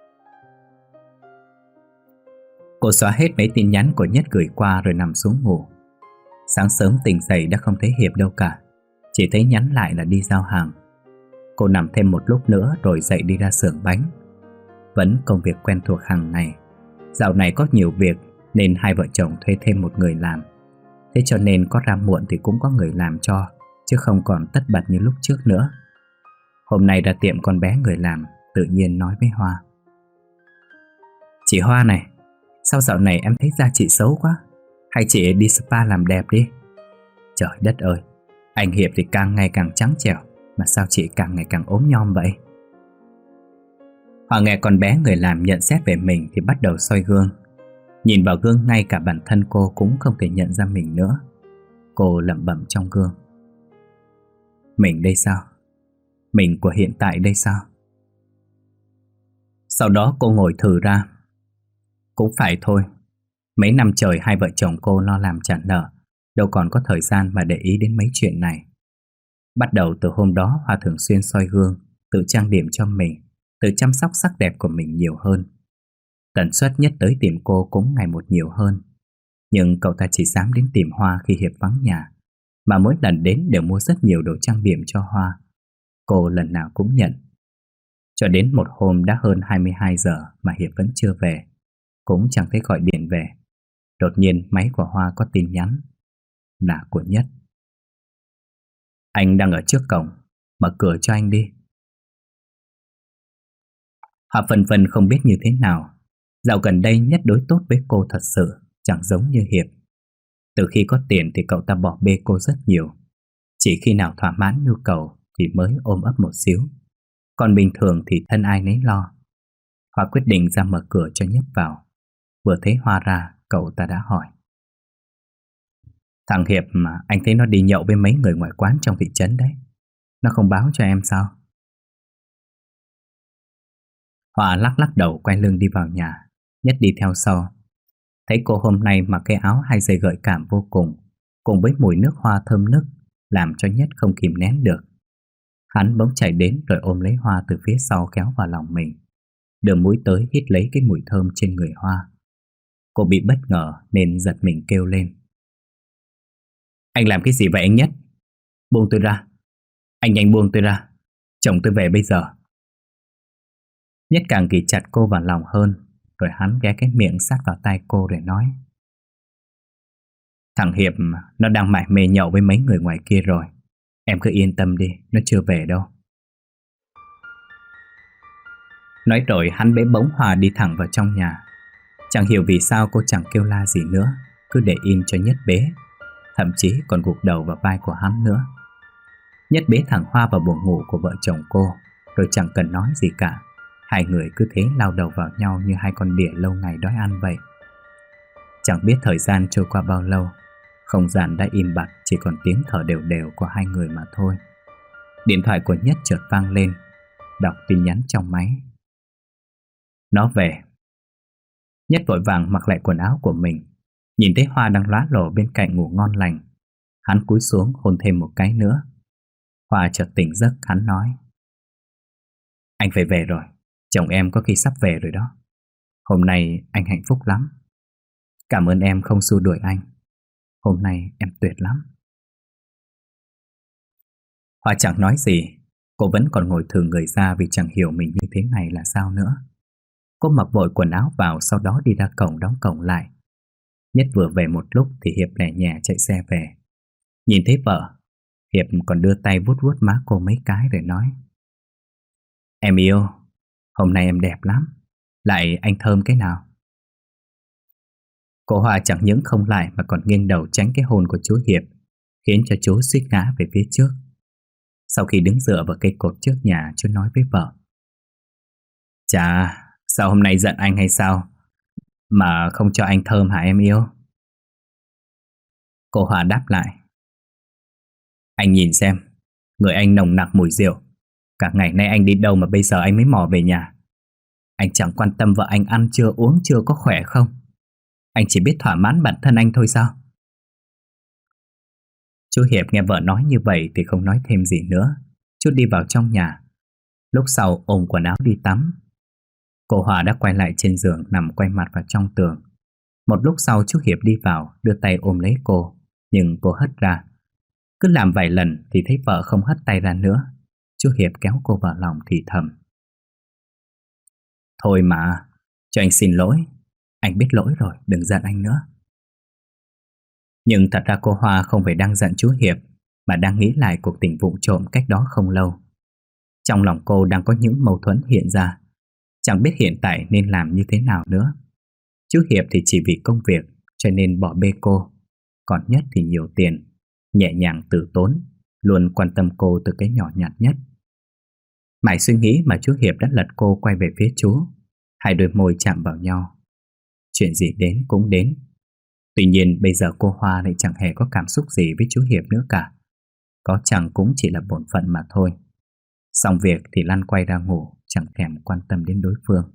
Cô xóa hết mấy tin nhắn của Nhất gửi qua rồi nằm xuống ngủ. Sáng sớm tỉnh dậy đã không thấy Hiệp đâu cả, chỉ thấy nhắn lại là đi giao hàng. Cô nằm thêm một lúc nữa rồi dậy đi ra xưởng bánh. Vẫn công việc quen thuộc hàng ngày. Dạo này có nhiều việc nên hai vợ chồng thuê thêm một người làm. Thế cho nên có ra muộn thì cũng có người làm cho, chứ không còn tất bật như lúc trước nữa. Hôm nay ra tiệm con bé người làm, tự nhiên nói với Hoa: Chị Hoa này, sao dạo này em thấy da chị xấu quá? Hay chị đi spa làm đẹp đi. Trời đất ơi, anh Hiệp thì càng ngày càng trắng trẻo, mà sao chị càng ngày càng ốm nhom vậy? Hoa nghe con bé người làm nhận xét về mình thì bắt đầu soi gương. Nhìn vào gương ngay cả bản thân cô cũng không thể nhận ra mình nữa. Cô lẩm bẩm trong gương: Mình đây sao? Mình của hiện tại đây sao? Sau đó cô ngồi thử ra. Cũng phải thôi, mấy năm trời hai vợ chồng cô lo làm trả nợ, đâu còn có thời gian mà để ý đến mấy chuyện này. Bắt đầu từ hôm đó, Hoa thường xuyên soi gương, tự trang điểm cho mình, tự chăm sóc sắc đẹp của mình nhiều hơn. Tần suất Nhất tới tìm cô cũng ngày một nhiều hơn. Nhưng cậu ta chỉ dám đến tìm Hoa khi Hiệp vắng nhà, mà mỗi lần đến đều mua rất nhiều đồ trang điểm cho Hoa. Cô lần nào cũng nhận. Cho đến một hôm đã hơn hai mươi hai giờ mà Hiệp vẫn chưa về, cũng chẳng thấy gọi điện về. Đột nhiên máy của Hoa có tin nhắn, là của Nhất: Anh đang ở trước cổng, mở cửa cho anh đi. Hoa phân vân không biết như thế nào. Dạo gần đây Nhất đối tốt với cô thật sự, chẳng giống như Hiệp. Từ khi có tiền thì cậu ta bỏ bê cô rất nhiều. Chỉ khi nào thỏa mãn nhu cầu thì mới ôm ấp một xíu. Còn bình thường thì thân ai nấy lo. Hoa quyết định ra mở cửa cho Nhất vào. Vừa thấy Hoa ra, cậu ta đã hỏi: Thằng Hiệp mà anh thấy nó đi nhậu với mấy người ngoại quán trong thị trấn đấy. Nó không báo cho em sao? Hoa lắc lắc đầu quay lưng đi vào nhà. Nhất đi theo sau. Thấy cô hôm nay mặc cái áo hai dây gợi cảm vô cùng, cùng với mùi nước hoa thơm nức, làm cho Nhất không kìm nén được. Hắn bỗng chạy đến rồi ôm lấy Hoa từ phía sau kéo vào lòng mình, đưa mũi tới hít lấy cái mùi thơm trên người Hoa. Cô bị bất ngờ nên giật mình kêu lên: Anh làm cái gì vậy anh Nhất? Buông tôi ra. Anh nhanh buông tôi ra. Chồng tôi về bây giờ. Nhất càng ghì chặt cô vào lòng hơn, rồi hắn ghé cái miệng sát vào tai cô để nói: Thằng Hiệp nó đang mải mê nhậu với mấy người ngoài kia rồi. Em cứ yên tâm đi, nó chưa về đâu. Nói rồi hắn bế bổng Hoa đi thẳng vào trong nhà. Chẳng hiểu vì sao cô chẳng kêu la gì nữa, cứ để yên cho Nhất bế, thậm chí còn gục đầu vào vai của hắn nữa. Nhất bế thẳng Hoa vào buồng ngủ của vợ chồng cô, rồi chẳng cần nói gì cả. Hai người cứ thế lao đầu vào nhau như hai con đỉa lâu ngày đói ăn vậy. Chẳng biết thời gian trôi qua bao lâu, không gian đã im bặt, chỉ còn tiếng thở đều đều của hai người mà thôi. Điện thoại của Nhất chợt vang lên. Đọc tin nhắn trong máy: Nó về. Nhất vội vàng mặc lại quần áo của mình. Nhìn thấy Hoa đang lóa lổ bên cạnh ngủ ngon lành, hắn cúi xuống hôn thêm một cái nữa. Hoa chợt tỉnh giấc, hắn nói: Anh phải về rồi. Chồng em có khi sắp về rồi đó. Hôm nay anh hạnh phúc lắm. Cảm ơn em không xua đuổi anh. Hôm nay em tuyệt lắm. Hoa chẳng nói gì. Cô vẫn còn ngồi thừ người ra vì chẳng hiểu mình như thế này là sao nữa. Cô mặc vội quần áo vào, sau đó đi ra cổng đóng cổng lại. Nhất vừa về một lúc thì Hiệp lẻ nhẹ chạy xe về. Nhìn thấy vợ, Hiệp còn đưa tay vuốt vuốt má cô mấy cái rồi nói: Em yêu, hôm nay em đẹp lắm. Lại anh thơm cái nào? Cô Hoa chẳng những không lại mà còn nghiêng đầu tránh cái hôn của chú Hiệp, khiến cho chú suýt ngã về phía trước. Sau khi đứng dựa vào cây cột trước nhà, chú nói với vợ: Chà, sao hôm nay giận anh hay sao mà không cho anh thơm hả em yêu? Cô Hoa đáp lại: Anh nhìn xem, người anh nồng nặc mùi rượu. Cả ngày nay anh đi đâu mà bây giờ anh mới mò về nhà? Anh chẳng quan tâm vợ anh ăn chưa, uống chưa, có khỏe không? Anh chỉ biết thỏa mãn bản thân anh thôi sao? Chú Hiệp nghe vợ nói như vậy thì không nói thêm gì nữa. Chú đi vào trong nhà. Lúc sau ôm quần áo đi tắm. Cô Hòa đã quay lại trên giường, nằm quay mặt vào trong tường. Một lúc sau chú Hiệp đi vào, đưa tay ôm lấy cô, nhưng cô hất ra. Cứ làm vài lần thì thấy vợ không hất tay ra nữa. Chú Hiệp kéo cô vào lòng thì thầm: Thôi mà, cho anh xin lỗi. Anh biết lỗi rồi, đừng giận anh nữa. Nhưng thật ra cô Hoa không phải đang giận chú Hiệp, mà đang nghĩ lại cuộc tình vụng trộm cách đó không lâu. Trong lòng cô đang có những mâu thuẫn hiện ra, chẳng biết hiện tại nên làm như thế nào nữa. Chú Hiệp thì chỉ vì công việc cho nên bỏ bê cô, còn Nhất thì nhiều tiền, nhẹ nhàng từ tốn, luôn quan tâm cô từ cái nhỏ nhặt nhất. Mãi suy nghĩ mà chú Hiệp đã lật cô quay về phía chú. Hai đôi môi chạm vào nhau. Chuyện gì đến cũng đến. Tuy nhiên bây giờ cô Hoa lại chẳng hề có cảm xúc gì với chú Hiệp nữa cả. Có chẳng cũng chỉ là bổn phận mà thôi. Xong việc thì lăn quay ra ngủ, chẳng thèm quan tâm đến đối phương.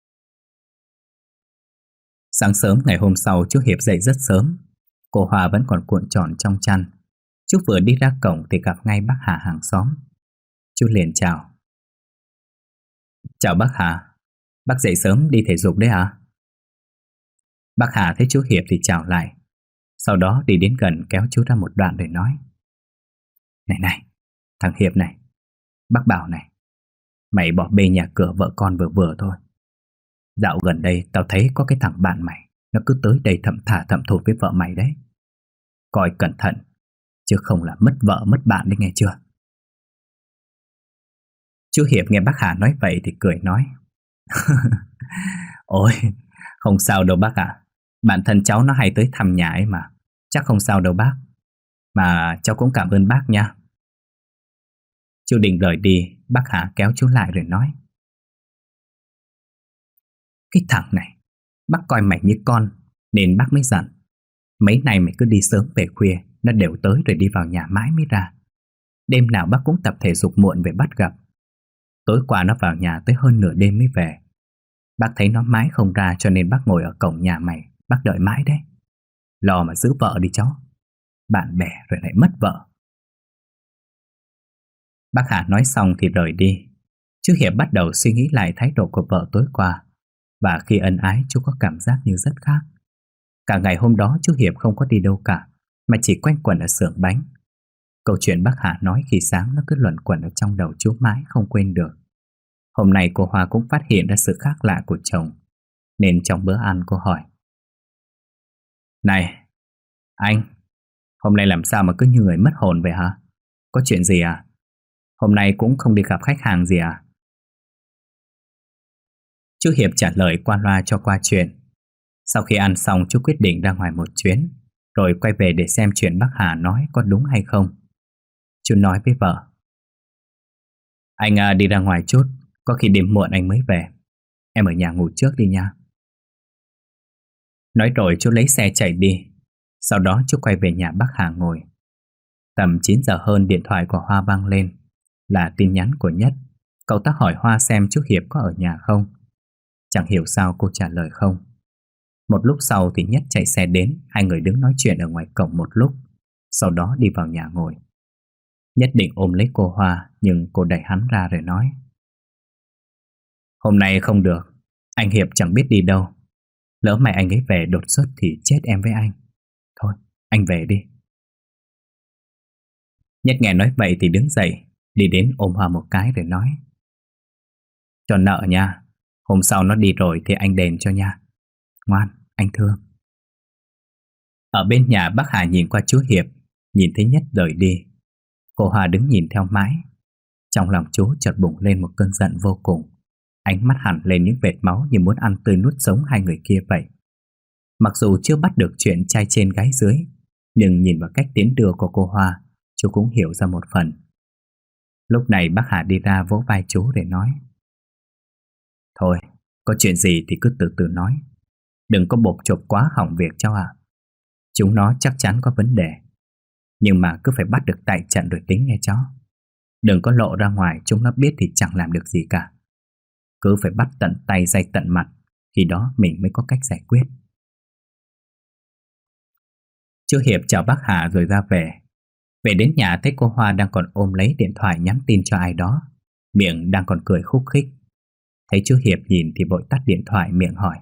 Sáng sớm ngày hôm sau, chú Hiệp dậy rất sớm. Cô Hoa vẫn còn cuộn tròn trong chăn. Chú vừa đi ra cổng thì gặp ngay bác Hà hàng xóm. Chú liền chào: Chào bác Hà. Bác dậy sớm đi thể dục đấy à? Bác Hà thấy chú Hiệp thì chào lại. Sau đó đi đến gần kéo chú ra một đoạn để nói: Này này, thằng Hiệp này, bác bảo này, mày bỏ bê nhà cửa vợ con vừa vừa thôi. Dạo gần đây tao thấy có cái thằng bạn mày, nó cứ tới đây thầm thà thầm thụt với vợ mày đấy. Coi cẩn thận, chứ không là mất vợ mất bạn đấy, nghe chưa? Chú Hiệp nghe bác Hà nói vậy thì cười nói: Ôi, không sao đâu bác ạ. Bạn thân cháu nó hay tới thăm nhà ấy mà. Chắc không sao đâu bác. Mà cháu cũng cảm ơn bác nha. Chú định rời đi, bác Hà kéo chú lại rồi nói: Cái thằng này, bác coi mày như con, nên bác mới dặn. Mấy nay mày cứ đi sớm về khuya, nó đều tới rồi đi vào nhà mãi mới ra. Đêm nào bác cũng tập thể dục muộn về bắt gặp. Tối qua nó vào nhà tới hơn nửa đêm mới về. Bác thấy nó mãi không ra cho nên bác ngồi ở cổng nhà mày, bác đợi mãi đấy. Lo mà giữ vợ đi cháu. Bạn bè rồi lại mất vợ. Bác Hà nói xong thì rời đi. Chú Hiệp bắt đầu suy nghĩ lại thái độ của vợ tối qua. Và khi ân ái chú có cảm giác như rất khác. Cả ngày hôm đó chú Hiệp không có đi đâu cả, mà chỉ quanh quẩn ở xưởng bánh. Câu chuyện bác Hà nói khi sáng nó cứ luẩn quẩn ở trong đầu chú mãi không quên được. Hôm nay cô Hoa cũng phát hiện ra sự khác lạ của chồng, nên trong bữa ăn cô hỏi: Này, anh, hôm nay làm sao mà cứ như người mất hồn vậy hả? Có chuyện gì à? Hôm nay cũng không đi gặp khách hàng gì à? Chú Hiệp trả lời qua loa cho qua chuyện. Sau khi ăn xong chú quyết định ra ngoài một chuyến, rồi quay về để xem chuyện bác Hà nói có đúng hay không. Chú nói với vợ: Anh à, đi ra ngoài chút, có khi đêm muộn anh mới về. Em ở nhà ngủ trước đi nha. Nói rồi chú lấy xe chạy đi. Sau đó chú quay về nhà bác Hà ngồi. Tầm chín giờ hơn điện thoại của Hoa vang lên. Là tin nhắn của Nhất. Cậu ta hỏi Hoa xem chú Hiệp có ở nhà không. Chẳng hiểu sao cô trả lời không. Một lúc sau thì Nhất chạy xe đến. Hai người đứng nói chuyện ở ngoài cổng một lúc, sau đó đi vào nhà ngồi. Nhất định ôm lấy cô Hoa, nhưng cô đẩy hắn ra rồi nói: Hôm nay không được, anh Hiệp chẳng biết đi đâu. Lỡ mày anh ấy về đột xuất thì chết em với anh. Thôi, anh về đi. Nhất nghe nói vậy thì đứng dậy, đi đến ôm Hoa một cái rồi nói: Cho nợ nha, hôm sau nó đi rồi thì anh đền cho nha. Ngoan, anh thương. Ở bên nhà bác Hà nhìn qua chú Hiệp, nhìn thấy Nhất rời đi. Cô Hoa đứng nhìn theo mãi. Trong lòng chú chợt bùng lên một cơn giận vô cùng. Ánh mắt hẳn lên những vệt máu như muốn ăn tươi nuốt sống hai người kia vậy. Mặc dù chưa bắt được chuyện trai trên gái dưới, nhưng nhìn vào cách tiến đưa của cô Hoa, chú cũng hiểu ra một phần. Lúc này bác Hà đi ra vỗ vai chú để nói: Thôi, có chuyện gì thì cứ từ từ nói. Đừng có bộp chộp quá hỏng việc cháu ạ. Chúng nó chắc chắn có vấn đề, nhưng mà cứ phải bắt được tại trận rồi tính nghe cháu. Đừng có lộ ra ngoài chúng nó biết thì chẳng làm được gì cả. Cứ phải bắt tận tay dây tận mặt, khi đó mình mới có cách giải quyết. Chú Hiệp chào bác Hà rồi ra về. Về đến nhà thấy cô Hoa đang còn ôm lấy điện thoại nhắn tin cho ai đó, miệng đang còn cười khúc khích. Thấy chú Hiệp nhìn thì vội tắt điện thoại, miệng hỏi: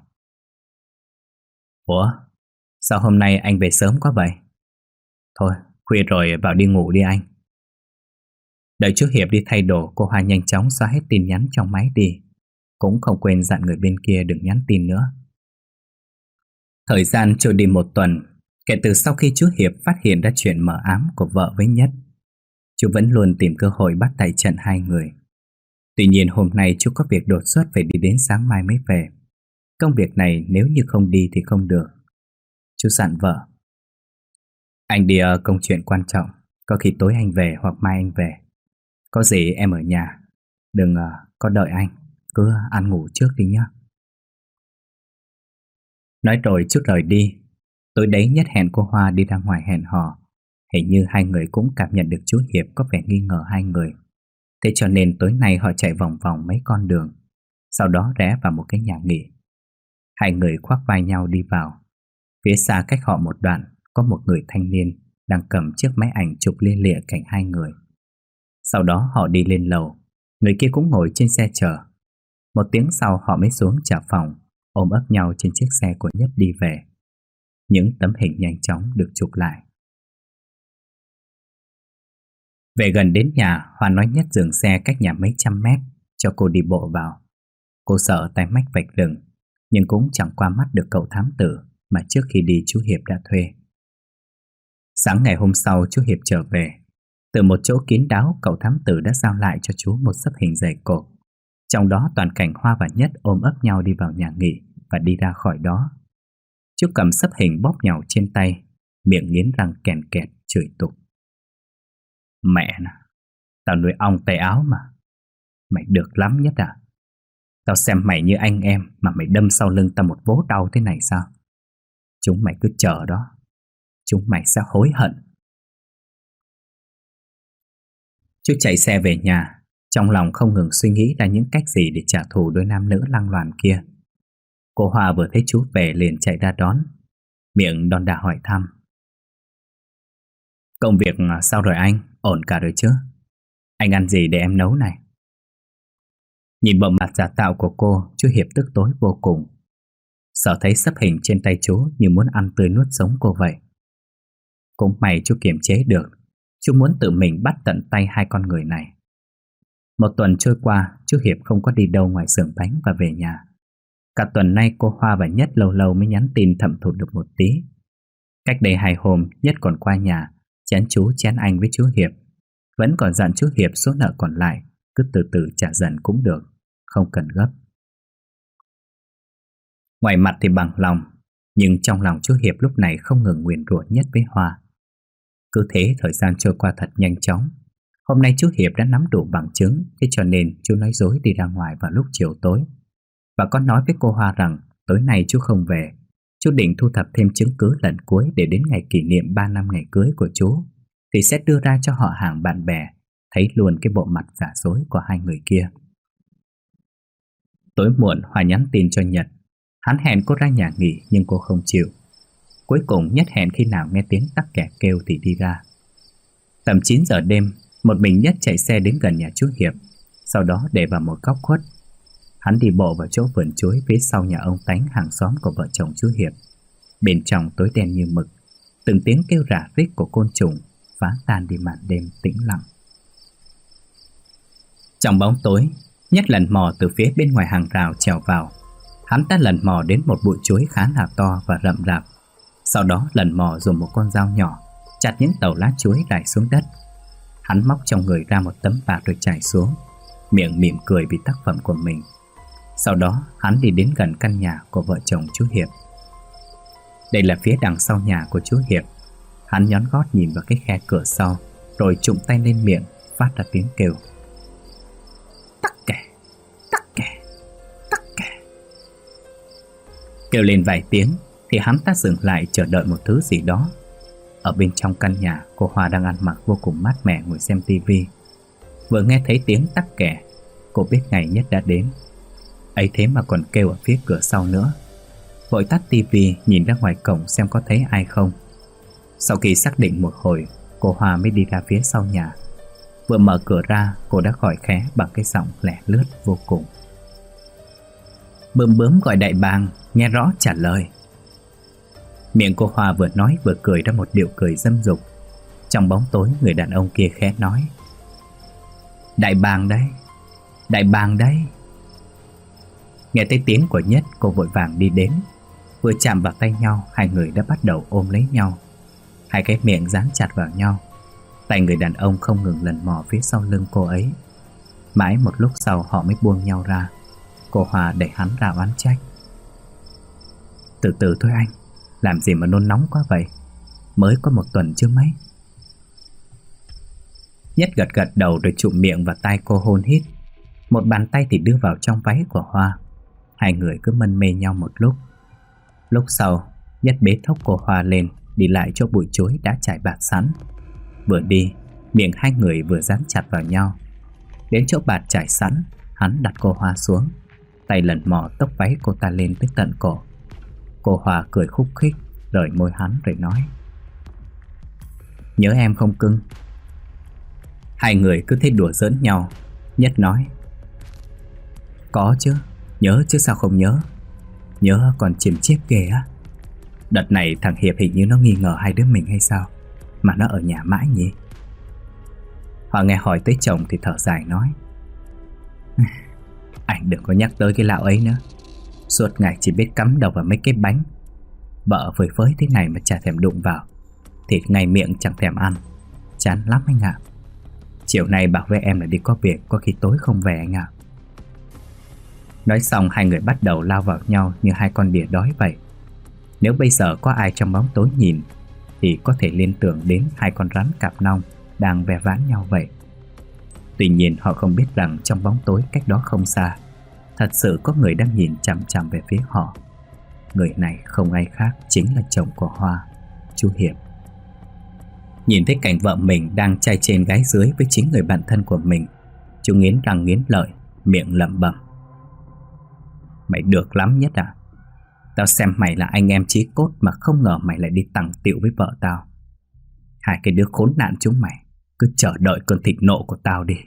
Ủa, sao hôm nay anh về sớm quá vậy? Thôi, khuya rồi, vào đi ngủ đi anh. Đợi chú Hiệp đi thay đồ, cô Hoa nhanh chóng xóa hết tin nhắn trong máy đi, cũng không quên dặn người bên kia đừng nhắn tin nữa. Thời gian trôi đi một tuần kể từ sau khi chú Hiệp phát hiện ra chuyện mờ ám của vợ với Nhất. Chú vẫn luôn tìm cơ hội bắt tay trận hai người. Tuy nhiên hôm nay chú có việc đột xuất phải đi đến sáng mai mới về. Công việc này nếu như không đi thì không được. Chú dặn vợ: Anh đi uh, công chuyện quan trọng, có khi tối anh về hoặc mai anh về. Có gì em ở nhà, đừng uh, có đợi anh, cứ ăn ngủ trước đi nhé. Nói rồi chút rời đi. Tối đấy Nhất hẹn cô Hoa đi ra ngoài hẹn hò. Hình như hai người cũng cảm nhận được chú Hiệp có vẻ nghi ngờ hai người. Thế cho nên tối nay họ chạy vòng vòng mấy con đường, sau đó rẽ vào một cái nhà nghỉ. Hai người khoác vai nhau đi vào. Phía xa cách họ một đoạn, có một người thanh niên đang cầm chiếc máy ảnh chụp lia lịa cảnh hai người. Sau đó họ đi lên lầu, người kia cũng ngồi trên xe chờ. Một tiếng sau họ mới xuống trả phòng, ôm ấp nhau trên chiếc xe của Nhất đi về. Những tấm hình nhanh chóng được chụp lại. Về gần đến nhà, Hoa nói Nhất dừng xe cách nhà mấy trăm mét cho cô đi bộ vào. Cô sợ tai mách vạch rừng, nhưng cũng chẳng qua mắt được cậu thám tử mà trước khi đi chú Hiệp đã thuê. Sáng ngày hôm sau chú Hiệp trở về. Từ một chỗ kín đáo, cậu thám tử đã giao lại cho chú một xấp hình dày cộp. Trong đó toàn cảnh Hoa và Nhất ôm ấp nhau đi vào nhà nghỉ và đi ra khỏi đó. Chú cầm xấp hình bóp nhàu trên tay, miệng nghiến răng kèn kẹt chửi tục. Mẹ nè, tao nuôi ong tay áo mà. Mày được lắm Nhất à? Tao xem mày như anh em mà mày đâm sau lưng tao một vố đau thế này sao? Chúng mày cứ chờ đó, chúng mày sẽ hối hận. Chú chạy xe về nhà, trong lòng không ngừng suy nghĩ ra những cách gì để trả thù đôi nam nữ lăng loàn kia. Cô Hoa vừa thấy chú về liền chạy ra đón, miệng đon đả hỏi thăm. Công việc sao rồi anh? Ổn cả rồi chứ? Anh ăn gì để em nấu này? Nhìn bộ mặt giả tạo của cô, chú Hiệp tức tối vô cùng. Sợ thấy sấp hình trên tay chú như muốn ăn tươi nuốt sống cô vậy. Cũng may chú kiềm chế được, chú muốn tự mình bắt tận tay hai con người này. Một tuần trôi qua, chú Hiệp không có đi đâu ngoài xưởng bánh và về nhà. Cả tuần nay cô Hoa và Nhất lâu lâu mới nhắn tin thẩm thụt được một tí. Cách đây hai hôm, Nhất còn qua nhà chén chú chén anh với chú Hiệp. Vẫn còn dặn chú Hiệp số nợ còn lại cứ từ từ trả dần cũng được, không cần gấp. Ngoài mặt thì bằng lòng, nhưng trong lòng chú Hiệp lúc này không ngừng nguyền rủa Nhất với Hoa. Cứ thế thời gian trôi qua thật nhanh chóng. Hôm nay chú Hiệp đã nắm đủ bằng chứng, thế cho nên chú nói dối đi ra ngoài vào lúc chiều tối. Và có nói với cô Hoa rằng tối nay chú không về. Chú định thu thập thêm chứng cứ lần cuối để đến ngày kỷ niệm ba năm ngày cưới của chú thì sẽ đưa ra cho họ hàng bạn bè thấy luôn cái bộ mặt giả dối của hai người kia. Tối muộn Hoa nhắn tin cho Nhật. Hắn hẹn cô ra nhà nghỉ nhưng cô không chịu. Cuối cùng Nhất hẹn khi nào nghe tiếng tắc kè kêu thì đi ra. Tầm chín giờ đêm, một mình Nhất chạy xe đến gần nhà chú Hiệp, sau đó để vào một góc khuất. Hắn đi bộ vào chỗ vườn chuối phía sau nhà ông Tánh, hàng xóm của vợ chồng chú Hiệp. Bên trong tối đen như mực, từng tiếng kêu rả rích của côn trùng phá tan đi màn đêm tĩnh lặng. Trong bóng tối, Nhất lần mò từ phía bên ngoài hàng rào trèo vào. Hắn ta lần mò đến một bụi chuối khá là to và rậm rạp. Sau đó lần mò dùng một con dao nhỏ chặt những tàu lá chuối rải xuống đất. Hắn móc trong người ra một tấm bạc rồi trải xuống, miệng mỉm cười vì tác phẩm của mình. Sau đó hắn đi đến gần căn nhà của vợ chồng chú Hiệp. Đây là phía đằng sau nhà của chú Hiệp. Hắn nhón gót nhìn vào cái khe cửa sau, rồi trụm tay lên miệng, phát ra tiếng kêu. Tắc kè, tắc kè, tắc kè. Kêu lên vài tiếng thì hắn ta dừng lại chờ đợi một thứ gì đó. Ở bên trong căn nhà, cô Hoa đang ăn mặc vô cùng mát mẻ ngồi xem tivi. Vừa nghe thấy tiếng tắc kè, cô biết ngày Nhất đã đến. Ấy thế mà còn kêu ở phía cửa sau nữa. Vội tắt tivi nhìn ra ngoài cổng xem có thấy ai không. Sau khi xác định một hồi, cô Hoa mới đi ra phía sau nhà. Vừa mở cửa ra, cô đã gọi khẽ bằng cái giọng lẻ lướt vô cùng. Bướm bướm gọi đại bàng, nghe rõ trả lời. Miệng cô Hoa vừa nói vừa cười ra một điệu cười dâm dục. Trong bóng tối, người đàn ông kia khẽ nói. Đại bàng đấy, đại bàng đấy. Nghe thấy tiếng của Nhất, cô vội vàng đi đến. Vừa chạm vào tay nhau, hai người đã bắt đầu ôm lấy nhau. Hai cái miệng dán chặt vào nhau. Tay người đàn ông không ngừng lần mò phía sau lưng cô ấy. Mãi một lúc sau họ mới buông nhau ra. Cô Hoa đẩy hắn ra oán trách. Từ từ thôi anh, làm gì mà nôn nóng quá vậy? Mới có một tuần chưa mấy. Nhất gật gật đầu rồi chụm miệng vào tai cô hôn hít. Một bàn tay thì đưa vào trong váy của Hoa. Hai người cứ mân mê nhau một lúc. Lúc sau, Nhất bế thốc cô Hoa lên, đi lại chỗ bụi chuối đã trải bạt sẵn. Vừa đi, miệng hai người vừa dán chặt vào nhau. Đến chỗ bạt trải sẵn, hắn đặt cô Hoa xuống, tay lần mò tóc váy cô ta lên tới tận cổ. Cô Hoa cười khúc khích, rời môi hắn rồi nói. Nhớ em không cưng? Hai người cứ thấy đùa giỡn nhau. Nhất nói. Có chứ, nhớ chứ sao không nhớ. Nhớ còn chìm chiếp ghê á. Đợt này thằng Hiệp hình như nó nghi ngờ hai đứa mình hay sao mà nó ở nhà mãi nhỉ. Họ nghe hỏi tới chồng thì thở dài nói. Anh đừng có nhắc tới cái lão ấy nữa. Suốt ngày chỉ biết cắm đầu vào mấy cái bánh. Vợ phơi phới thế này mà chả thèm đụng vào. Thịt ngay miệng chẳng thèm ăn. Chán lắm anh ạ. Chiều nay bảo với em là đi có việc, có khi tối không về anh ạ. Nói xong hai người bắt đầu lao vào nhau như hai con đỉa đói vậy. Nếu bây giờ có ai trong bóng tối nhìn thì có thể liên tưởng đến hai con rắn cạp nong đang ve vãn nhau vậy. Tuy nhiên họ không biết rằng trong bóng tối cách đó không xa, thật sự có người đang nhìn chằm chằm về phía họ. Người này không ai khác chính là chồng của Hoa, chú Hiệp. Nhìn thấy cảnh vợ mình đang trai trên gái dưới với chính người bạn thân của mình, chú nghiến răng nghiến lợi, miệng lẩm bẩm: "Mày được lắm Nhất à? Tao xem mày là anh em chí cốt mà không ngờ mày lại đi tằng tiệu với vợ tao. Hai cái đứa khốn nạn chúng mày cứ chờ đợi cơn thịnh nộ của tao đi."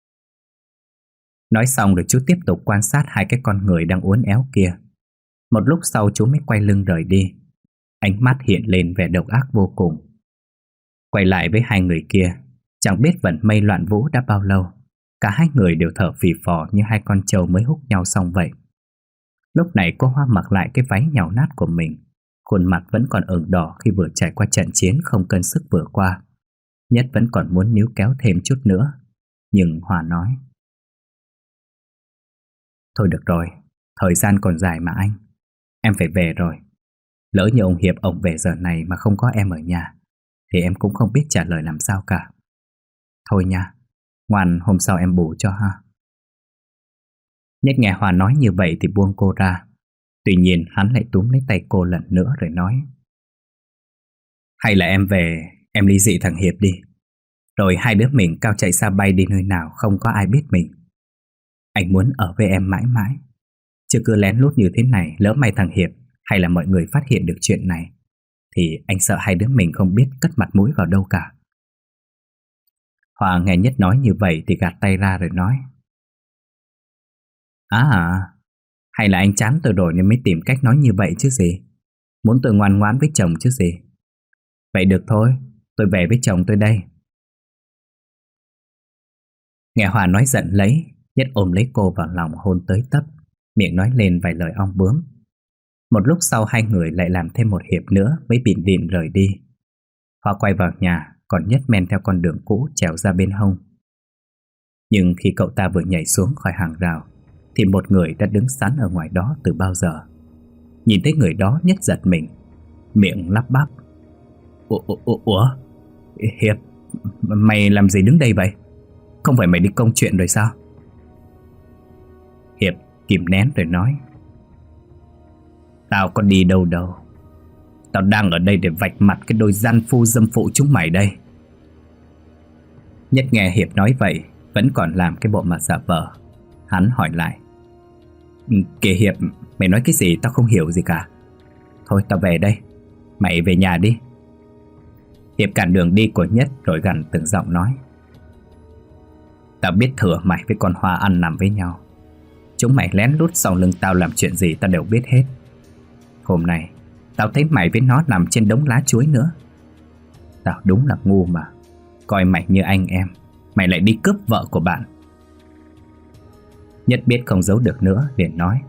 Nói xong rồi chú tiếp tục quan sát hai cái con người đang uốn éo kia. Một lúc sau chú mới quay lưng rời đi. Ánh mắt hiện lên vẻ độc ác vô cùng. Quay lại với hai người kia, chẳng biết vận mây loạn vũ đã bao lâu, cả hai người đều thở phì phò như hai con trâu mới húc nhau xong vậy. Lúc này cô Hoa mặc lại cái váy nhàu nát của mình, khuôn mặt vẫn còn ửng đỏ khi vừa trải qua trận chiến không cân sức vừa qua. Nhất vẫn còn muốn níu kéo thêm chút nữa, nhưng Hoa nói: "Thôi được rồi, thời gian còn dài mà anh. Em phải về rồi. Lỡ như ông Hiệp ông về giờ này mà không có em ở nhà thì em cũng không biết trả lời làm sao cả. Thôi nha, ngoan hôm sau em bù cho ha." Nhất nghe Hoa nói như vậy thì buông cô ra. Tuy nhiên hắn lại túm lấy tay cô lần nữa rồi nói: "Hay là em về, em ly dị thằng Hiệp đi. Rồi hai đứa mình cao chạy xa bay đi nơi nào không có ai biết mình. Anh muốn ở với em mãi mãi. Chứ cứ lén lút như thế này, lỡ may thằng Hiệp hay là mọi người phát hiện được chuyện này thì anh sợ hai đứa mình không biết cất mặt mũi vào đâu cả." Hoa nghe Nhất nói như vậy thì gạt tay ra rồi nói: "À à, hay là anh chán tôi rồi nên mới tìm cách nói như vậy chứ gì. Muốn tôi ngoan ngoãn với chồng chứ gì. Vậy được thôi, tôi về với chồng tôi đây." Nghe Hoa nói giận lấy, Nhất ôm lấy cô vào lòng hôn tới tấp, miệng nói lên vài lời ong bướm. Một lúc sau hai người lại làm thêm một hiệp nữa mới bịn địn rời đi. Hoa quay vào nhà, còn Nhất men theo con đường cũ trèo ra bên hông. Nhưng khi cậu ta vừa nhảy xuống khỏi hàng rào thì một người đã đứng sẵn ở ngoài đó từ bao giờ. Nhìn thấy người đó, Nhất giật mình, miệng lắp bắp: Ủa, ủa, ủa? Hiệp, mày làm gì đứng đây vậy? Không phải mày đi công chuyện rồi sao? Hiệp kìm nén rồi nói: "Tao có đi đâu đâu. Tao đang ở đây để vạch mặt cái đôi gian phu dâm phụ chúng mày đây." Nhất nghe Hiệp nói vậy vẫn còn làm cái bộ mặt giả vờ. Hắn hỏi lại: "Kìa Hiệp, mày nói cái gì tao không hiểu gì cả. Thôi tao về đây, mày về nhà đi." Hiệp cản đường đi của Nhất rồi gằn từng giọng nói: "Tao biết thừa mày với con Hoa ăn nằm với nhau. Chúng mày lén lút sau lưng tao làm chuyện gì tao đều biết hết. Hôm nay tao thấy mày với nó nằm trên đống lá chuối nữa. Tao đúng là ngu mà. Coi mày như anh em, mày lại đi cướp vợ của bạn." Nhất biết không giấu được nữa liền nói: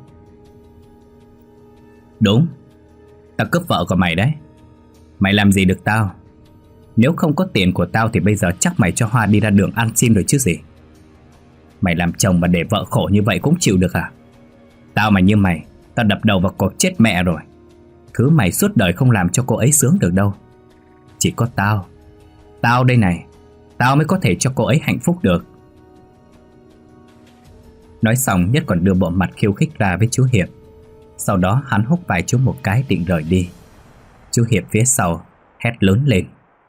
"Đúng, tao cướp vợ của mày đấy. Mày làm gì được tao? Nếu không có tiền của tao thì bây giờ chắc mày cho Hoa đi ra đường ăn xin rồi chứ gì. Mày làm chồng mà để vợ khổ như vậy cũng chịu được à? Tao mà như mày, tao đập đầu vào cột chết mẹ rồi. Thứ mày suốt đời không làm cho cô ấy sướng được đâu. Chỉ có tao, tao đây này, tao mới có thể cho cô ấy hạnh phúc được." Nói xong Nhất còn đưa bộ mặt khiêu khích ra với chú Hiệp. Sau đó hắn húc vai chú một cái định rời đi. Chú Hiệp phía sau hét lớn lên: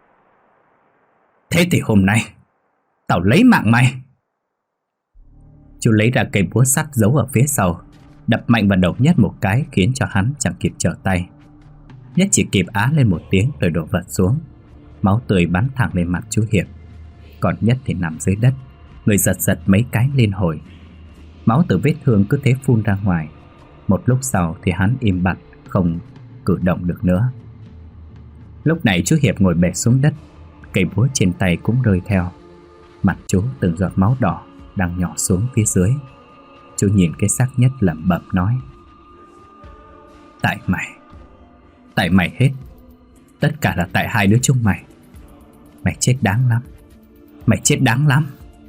"Thế thì hôm nay tao lấy mạng mày." Chú lấy ra cây búa sắt giấu ở phía sau, đập mạnh vào đầu Nhất một cái khiến cho hắn chẳng kịp trở tay. Nhất chỉ kịp á lên một tiếng rồi đổ vật xuống. Máu tươi bắn thẳng lên mặt chú Hiệp. Còn Nhất thì nằm dưới đất, người giật giật mấy cái liên hồi. Máu từ vết thương cứ thế phun ra ngoài. Một lúc sau thì hắn im bặt, không cử động được nữa. Lúc này chú Hiệp ngồi bệt xuống đất, cây búa trên tay cũng rơi theo. Mặt chú từng giọt máu đỏ đang nhỏ xuống phía dưới. Chú nhìn cái xác Nhất lẩm bẩm nói: "Tại mày, tại mày hết. Tất cả là tại hai đứa chúng mày. Mày chết đáng lắm, mày chết đáng lắm."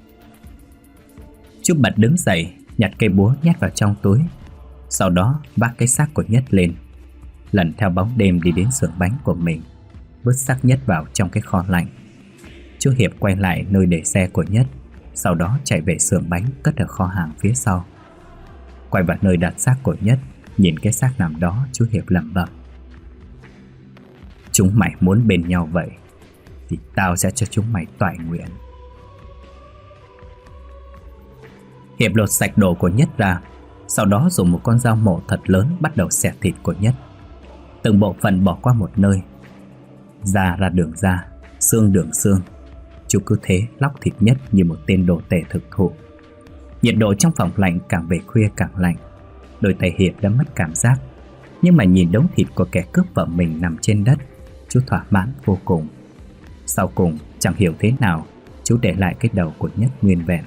Chú bật đứng dậy, nhặt cây búa nhét vào trong túi. Sau đó vác cái xác của Nhất lên, lần theo bóng đêm đi đến xưởng bánh của mình. vứt xác Nhất vào trong cái kho lạnh. Chú Hiệp quay lại nơi để xe của Nhất, sau đó chạy về xưởng bánh cất ở kho hàng phía sau. Quay vào nơi đặt xác của Nhất, nhìn cái xác nằm đó, chú Hiệp lẩm bẩm: chúng mày muốn bên nhau vậy thì tao sẽ cho chúng mày toại nguyện. Hiệp lột sạch đồ của Nhất ra, sau đó dùng một con dao mổ thật lớn bắt đầu xẻ thịt của Nhất. Từng bộ phận bỏ qua một nơi, da ra đường da, xương đường xương. Chú cứ thế lóc thịt Nhất như một tên đồ tể thực thụ. Nhiệt độ trong phòng lạnh càng về khuya càng lạnh. Đôi tay Hiệp đã mất cảm giác, nhưng mà nhìn đống thịt của kẻ cướp vợ mình nằm trên đất, chú thỏa mãn vô cùng. Sau cùng chẳng hiểu thế nào, chú để lại cái đầu của Nhất nguyên vẹn.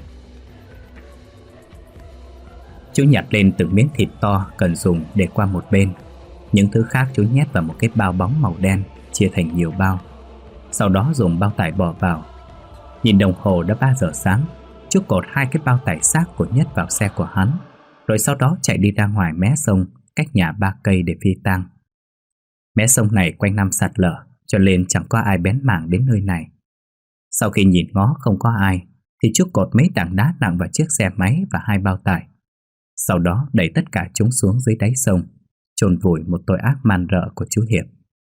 Chú nhặt lên từng miếng thịt to cần dùng để qua một bên. Những thứ khác chú nhét vào một cái bao bóng màu đen, chia thành nhiều bao. Sau đó dùng bao tải bỏ vào. Nhìn đồng hồ đã ba giờ sáng, chú cột hai cái bao tải xác của Nhất vào xe của hắn, rồi sau đó chạy đi ra ngoài mé sông cách nhà ba cây để phi tang. Mé sông này quanh năm sạt lở, cho nên chẳng có ai bén mảng đến nơi này. Sau khi nhìn ngó không có ai, thì chú cột mấy tảng đá nặng vào chiếc xe máy và hai bao tải. Sau đó đẩy tất cả chúng xuống dưới đáy sông, chôn vùi một tội ác man rợ của chú Hiệp.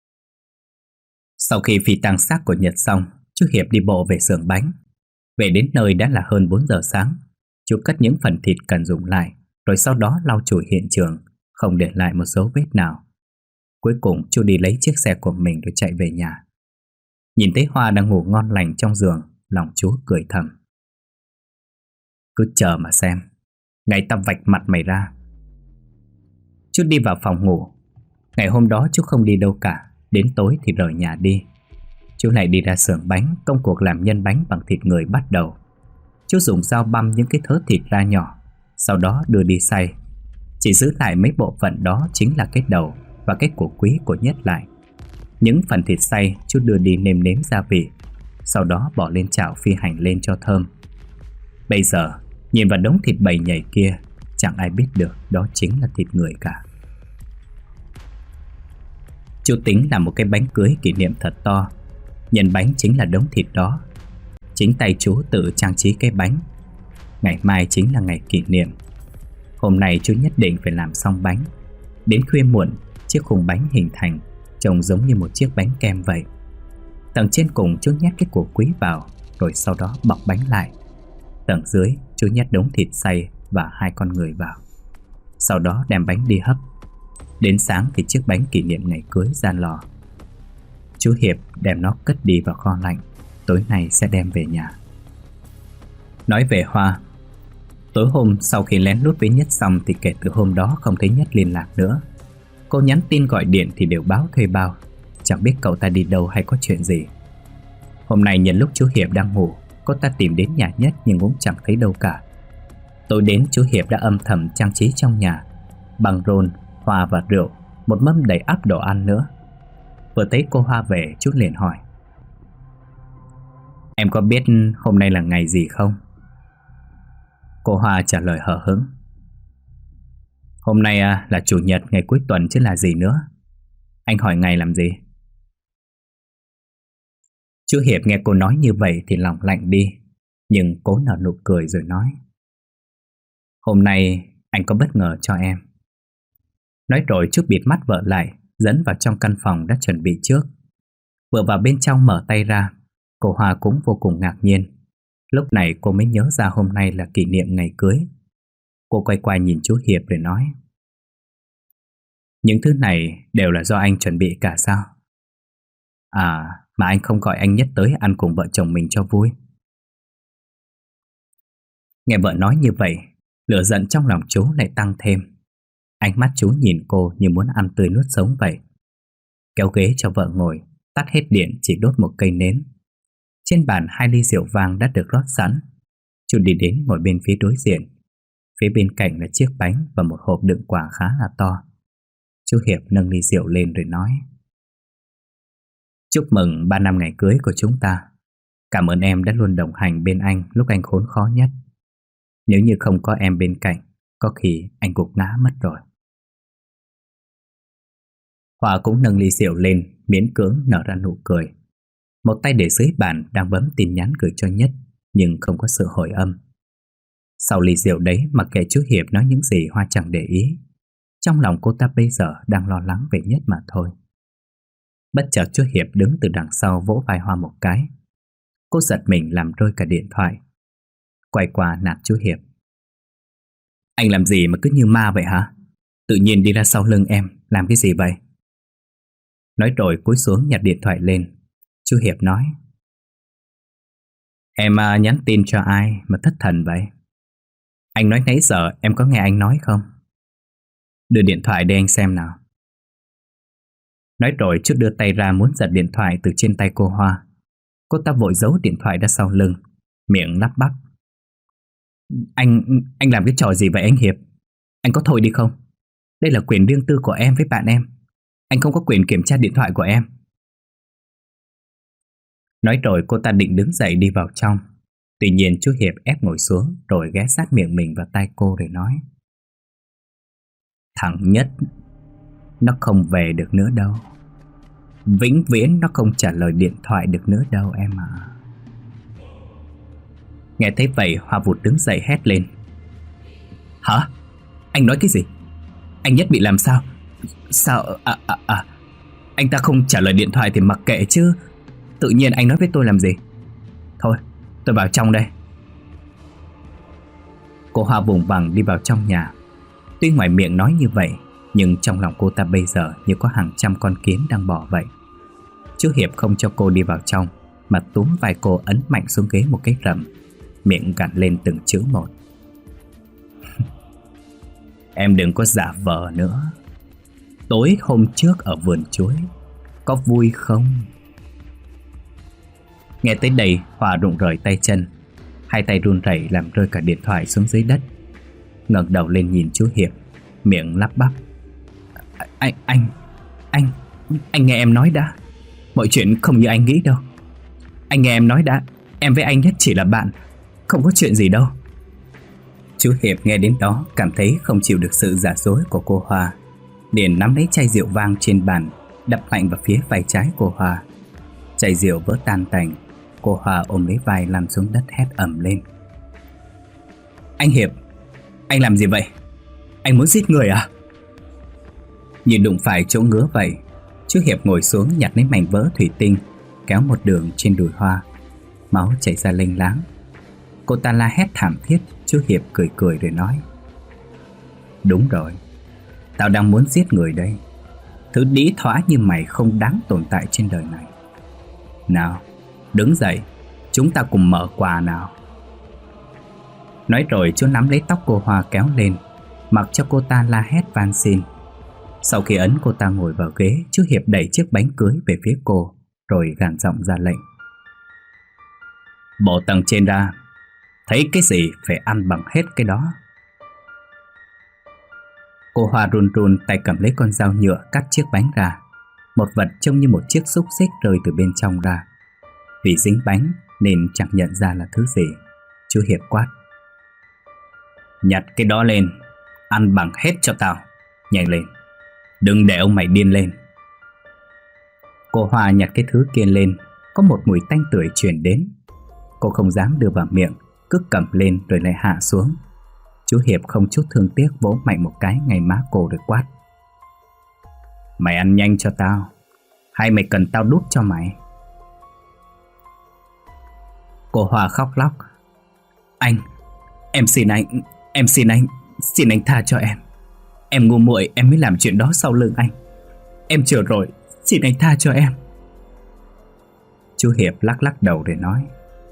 Sau khi phi tang xác của Nhật xong, chú Hiệp đi bộ về xưởng bánh. Về đến nơi đã là hơn bốn giờ sáng. Chú cất những phần thịt cần dùng lại, rồi sau đó lau chùi hiện trường, không để lại một dấu vết nào. Cuối cùng chú đi lấy chiếc xe của mình rồi chạy về nhà. Nhìn thấy Hoa đang ngủ ngon lành trong giường, lòng chú cười thầm: cứ chờ mà xem, ngày tao vạch mặt mày ra. Chú đi vào phòng ngủ. Ngày hôm đó chú không đi đâu cả, đến tối thì rời nhà đi. Chú lại đi ra xưởng bánh, công cuộc làm nhân bánh bằng thịt người bắt đầu. Chú dùng dao băm những cái thớ thịt ra nhỏ, sau đó đưa đi xay. Chỉ giữ lại mấy bộ phận đó chính là cái đầu và cái cổ quý của Nhất lại. Những phần thịt xay chú đưa đi nêm nếm gia vị, sau đó bỏ lên chảo phi hành lên cho thơm. Bây giờ nhìn vào đống thịt bầy nhầy kia, chẳng ai biết được đó chính là thịt người cả. Chú tính làm một cái bánh cưới kỷ niệm thật to. Nhân bánh chính là đống thịt đó. Chính tay chú tự trang trí cái bánh. Ngày mai chính là ngày kỷ niệm. Hôm nay chú nhất định phải làm xong bánh. Đến khuya muộn, chiếc khung bánh hình thành, trông giống như một chiếc bánh kem vậy. Tầng trên cùng chú nhét cái củ quý vào, rồi sau đó bọc bánh lại. Tầng dưới chú nhét đống thịt xay và hai con người vào. Sau đó đem bánh đi hấp. Đến sáng thì chiếc bánh kỷ niệm ngày cưới ra lò. Chú Hiệp đem nó cất đi vào kho lạnh, tối nay sẽ đem về nhà. Nói về Hoa, tối hôm sau khi lén lút với Nhất xong thì kể từ hôm đó không thấy Nhất liên lạc nữa. Cô nhắn tin gọi điện thì đều báo thuê bao, chẳng biết cậu ta đi đâu hay có chuyện gì. Hôm nay nhân lúc chú Hiệp đang ngủ, cô ta tìm đến nhà Nhất nhưng cũng chẳng thấy đâu cả. Tối đến chú Hiệp đã âm thầm trang trí trong nhà, bằng rôn, hoa và rượu, một mâm đầy ắp đồ ăn nữa. Vừa thấy cô Hoa về, chú liền hỏi: em có biết hôm nay là ngày gì không? Cô Hoa trả lời hờ hững: hôm nay à, là chủ nhật, ngày cuối tuần chứ là gì nữa. Anh hỏi ngày làm gì? Chú Hiệp nghe cô nói như vậy thì lòng lạnh đi, nhưng cố nở nụ cười rồi nói: hôm nay anh có bất ngờ cho em. Nói rồi chú bịt mắt vợ lại, dẫn vào trong căn phòng đã chuẩn bị trước. Vừa vào bên trong mở tay ra, cô Hoa cũng vô cùng ngạc nhiên. Lúc này cô mới nhớ ra hôm nay là kỷ niệm ngày cưới. Cô quay qua nhìn chú Hiệp để nói: những thứ này đều là do anh chuẩn bị cả sao? À, mà anh không gọi anh Nhất tới ăn cùng vợ chồng mình cho vui. Nghe vợ nói như vậy, lửa giận trong lòng chú lại tăng thêm. Ánh mắt chú nhìn cô như muốn ăn tươi nuốt sống vậy. Kéo ghế cho vợ ngồi, tắt hết điện, chỉ đốt một cây nến. Trên bàn hai ly rượu vang đã được rót sẵn. Chú đi đến ngồi bên phía đối diện. Phía bên cạnh là chiếc bánh và một hộp đựng quà khá là to. Chú Hiệp nâng ly rượu lên rồi nói: chúc mừng ba năm ngày cưới của chúng ta. Cảm ơn em đã luôn đồng hành bên anh lúc anh khốn khó nhất. Nếu như không có em bên cạnh, có khi anh gục ngã mất rồi. Hòa cũng nâng ly rượu lên, miễn cưỡng nở ra nụ cười. Một tay để dưới bàn đang bấm tin nhắn gửi cho Nhất, nhưng không có sự hồi âm. Sau ly rượu đấy, mặc kệ chú Hiệp nói những gì, Hoa chẳng để ý. Trong lòng cô ta bây giờ đang lo lắng về Nhất mà thôi. Bất chợt chú Hiệp đứng từ đằng sau vỗ vai Hoa một cái. Cô giật mình làm rơi cả điện thoại. Quay qua nạt chú Hiệp: Anh làm gì mà cứ như ma vậy hả? Tự nhiên đi ra sau lưng em, làm cái gì vậy? Nói rồi cúi xuống nhặt điện thoại lên. Chú Hiệp nói: Em à, nhắn tin cho ai mà thất thần vậy? Anh nói nãy giờ em có nghe anh nói không? Đưa điện thoại để anh xem nào. Nói rồi Trúc đưa tay ra muốn giật điện thoại từ trên tay cô Hoa. Cô ta vội giấu điện thoại ra sau lưng, miệng lắp bắp: Anh, anh làm cái trò gì vậy anh Hiệp? Anh có thôi đi không? Đây là quyền riêng tư của em với bạn em. Anh không có quyền kiểm tra điện thoại của em. Nói rồi cô ta định đứng dậy đi vào trong. Tuy nhiên chú Hiệp ép ngồi xuống rồi ghé sát miệng mình vào tai cô để nói: Thằng Nhất, nó không về được nữa đâu. Vĩnh viễn nó không trả lời điện thoại được nữa đâu em ạ. Nghe thấy vậy Hoa vụt đứng dậy hét lên: Hả? Anh nói cái gì? Anh Nhất bị làm sao? Sao? À, à, à. Anh ta không trả lời điện thoại thì mặc kệ chứ. Tự nhiên anh nói với tôi làm gì? Thôi, tôi vào trong đây. Cô Hoa vùng vằng đi vào trong nhà. Tuy ngoài miệng nói như vậy, nhưng trong lòng cô ta bây giờ như có hàng trăm con kiến đang bò vậy. Chú Hiệp không cho cô đi vào trong, mà túm vai cô ấn mạnh xuống ghế một cái rầm, miệng gằn lên từng chữ một: Em đừng có giả vờ nữa. Tối hôm trước ở vườn chuối, có vui không? Nghe tới đây Hòa rụng rời tay chân. Hai tay run rẩy làm rơi cả điện thoại xuống dưới đất. Ngẩng đầu lên nhìn chú Hiệp, miệng lắp bắp: Anh, anh, anh, anh nghe em nói đã. Mọi chuyện không như anh nghĩ đâu. Anh nghe em nói đã, em với anh Nhất chỉ là bạn, không có chuyện gì đâu. Chú Hiệp nghe đến đó cảm thấy không chịu được sự giả dối của cô Hoa, liền nắm lấy chai rượu vang trên bàn, đập mạnh vào phía vai trái cô Hoa. Chai rượu vỡ tan tành. Cô Hoa ôm lấy vai lăn xuống đất hét ầm lên: Anh Hiệp, anh làm gì vậy? Anh muốn giết người à? Như đụng phải chỗ ngứa vậy, chú Hiệp ngồi xuống nhặt lấy mảnh vỡ thủy tinh, kéo một đường trên đùi Hoa. Máu chảy ra lênh láng. Cô ta la hét thảm thiết. Chú Hiệp cười cười rồi nói: Đúng rồi, tao đang muốn giết người đây. Thứ đĩ thóa như mày không đáng tồn tại trên đời này. Nào, đứng dậy, chúng ta cùng mở quà nào. Nói rồi chú nắm lấy tóc cô Hoa kéo lên, mặc cho cô ta la hét van xin. Sau khi ấn cô ta ngồi vào ghế, chú Hiệp đẩy chiếc bánh cưới về phía cô, rồi gằn giọng ra lệnh: Bộ tầng trên ra. Thấy cái gì phải ăn bằng hết cái đó. Cô Hoa run run tay cầm lấy con dao nhựa cắt chiếc bánh ra. Một vật trông như một chiếc xúc xích rơi từ bên trong ra. Vì dính bánh nên chẳng nhận ra là thứ gì. Chú Hiệp quát: Nhặt cái đó lên, ăn bằng hết cho tao. Nhanh lên, đừng để ông mày điên lên. Cô Hoa nhặt cái thứ kia lên. Có một mùi tanh tưởi truyền đến. Cô không dám đưa vào miệng, cứ cầm lên rồi lại hạ xuống. Chú Hiệp không chút thương tiếc vỗ mạnh một cái ngay má cô rồi quát: Mày ăn nhanh cho tao, hay mày cần tao đút cho mày? Cô Hoa khóc lóc: Anh, em xin anh, em xin anh, xin anh tha cho em. Em ngu muội, em mới làm chuyện đó sau lưng anh. Em chừa rồi, xin anh tha cho em. Chú Hiệp lắc lắc đầu để nói: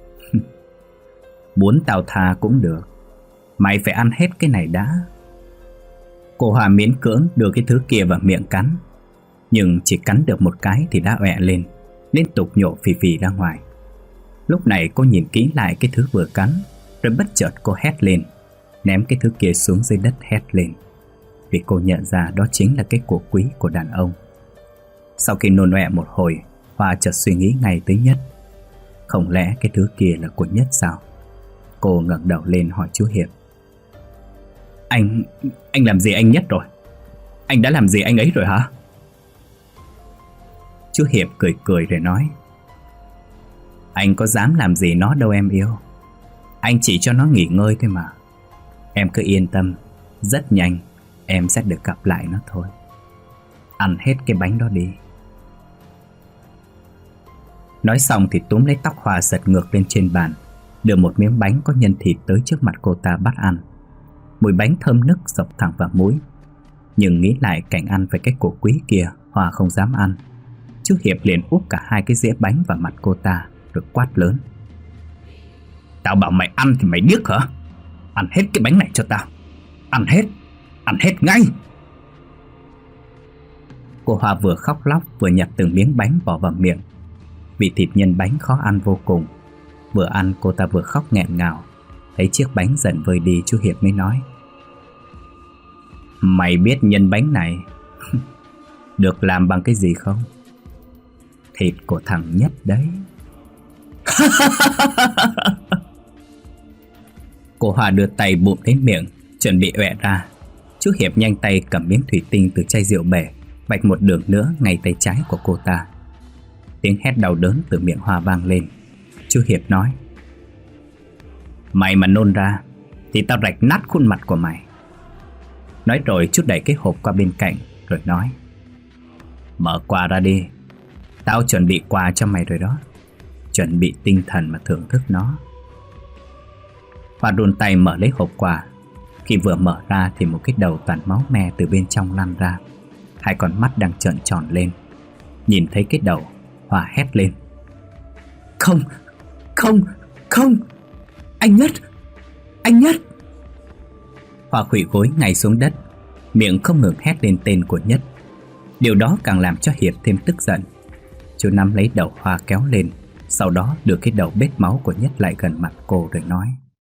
Muốn tao tha cũng được, mày phải ăn hết cái này đã. Cô Hoa miễn cưỡng đưa cái thứ kia vào miệng cắn, nhưng chỉ cắn được một cái thì đã ọe lên, liên tục nhổ phì phì ra ngoài. Lúc này cô nhìn kỹ lại cái thứ vừa cắn, rồi bất chợt cô hét lên, ném cái thứ kia xuống dưới đất hét lên, vì cô nhận ra đó chính là cái của quý của đàn ông. Sau khi nôn ọe một hồi, Hoa chợt suy nghĩ ngay tới Nhất. Không lẽ cái thứ kia là của Nhất sao? Cô ngẩng đầu lên hỏi chú Hiệp: Anh, anh làm gì anh Nhất rồi? Anh đã làm gì anh ấy rồi hả? Chú Hiệp cười cười rồi nói: Anh có dám làm gì nó đâu em yêu. Anh chỉ cho nó nghỉ ngơi thôi mà. Em cứ yên tâm, rất nhanh em sẽ được gặp lại nó thôi. Ăn hết cái bánh đó đi. Nói xong thì túm lấy tóc Hoa giật ngược lên trên bàn, đưa một miếng bánh có nhân thịt tới trước mặt cô ta bắt ăn. Mùi bánh thơm nức dọc thẳng vào mũi. Nhưng nghĩ lại cảnh ăn với cái cổ quý kia, Hoa không dám ăn. Chú Hiệp liền úp cả hai cái dĩa bánh vào mặt cô ta rồi quát lớn: Tao bảo mày ăn thì mày điếc hả? Ăn hết cái bánh này cho tao. Ăn hết, ăn hết ngay. Cô Hoa vừa khóc lóc vừa nhặt từng miếng bánh bỏ vào miệng. Vị thịt nhân bánh khó ăn vô cùng. Vừa ăn cô ta vừa khóc nghẹn ngào. Thấy chiếc bánh dần vơi đi, chú Hiệp mới nói: Mày biết nhân bánh này được làm bằng cái gì không? Thịt của thằng Nhất đấy. Cô Hoa đưa tay bụm đến miệng, chuẩn bị ọe ra. Chú Hiệp nhanh tay cầm miếng thủy tinh từ chai rượu bể, vạch một đường nữa ngay tay trái của cô ta. Tiếng hét đau đớn từ miệng Hoa vang lên. Chú Hiệp nói: Mày mà nôn ra thì tao rạch nát khuôn mặt của mày. Nói rồi chút đẩy cái hộp qua bên cạnh rồi nói: Mở quà ra đi. Tao chuẩn bị quà cho mày rồi đó. Chuẩn bị tinh thần mà thưởng thức nó. Hoa đun tay mở lấy hộp quà. Khi vừa mở ra thì một cái đầu toàn máu me từ bên trong lăn ra. Hai con mắt đang trợn tròn lên. Nhìn thấy cái đầu, Hoa hét lên: Không, không, không, anh Nhất, anh Nhất. Hoa khuỵu gối ngay xuống đất, miệng không ngừng hét lên tên của Nhất. Điều đó càng làm cho Hiệp thêm tức giận. Chú nắm lấy đầu Hoa kéo lên, sau đó đưa cái đầu bết máu của Nhất lại gần mặt cô rồi nói: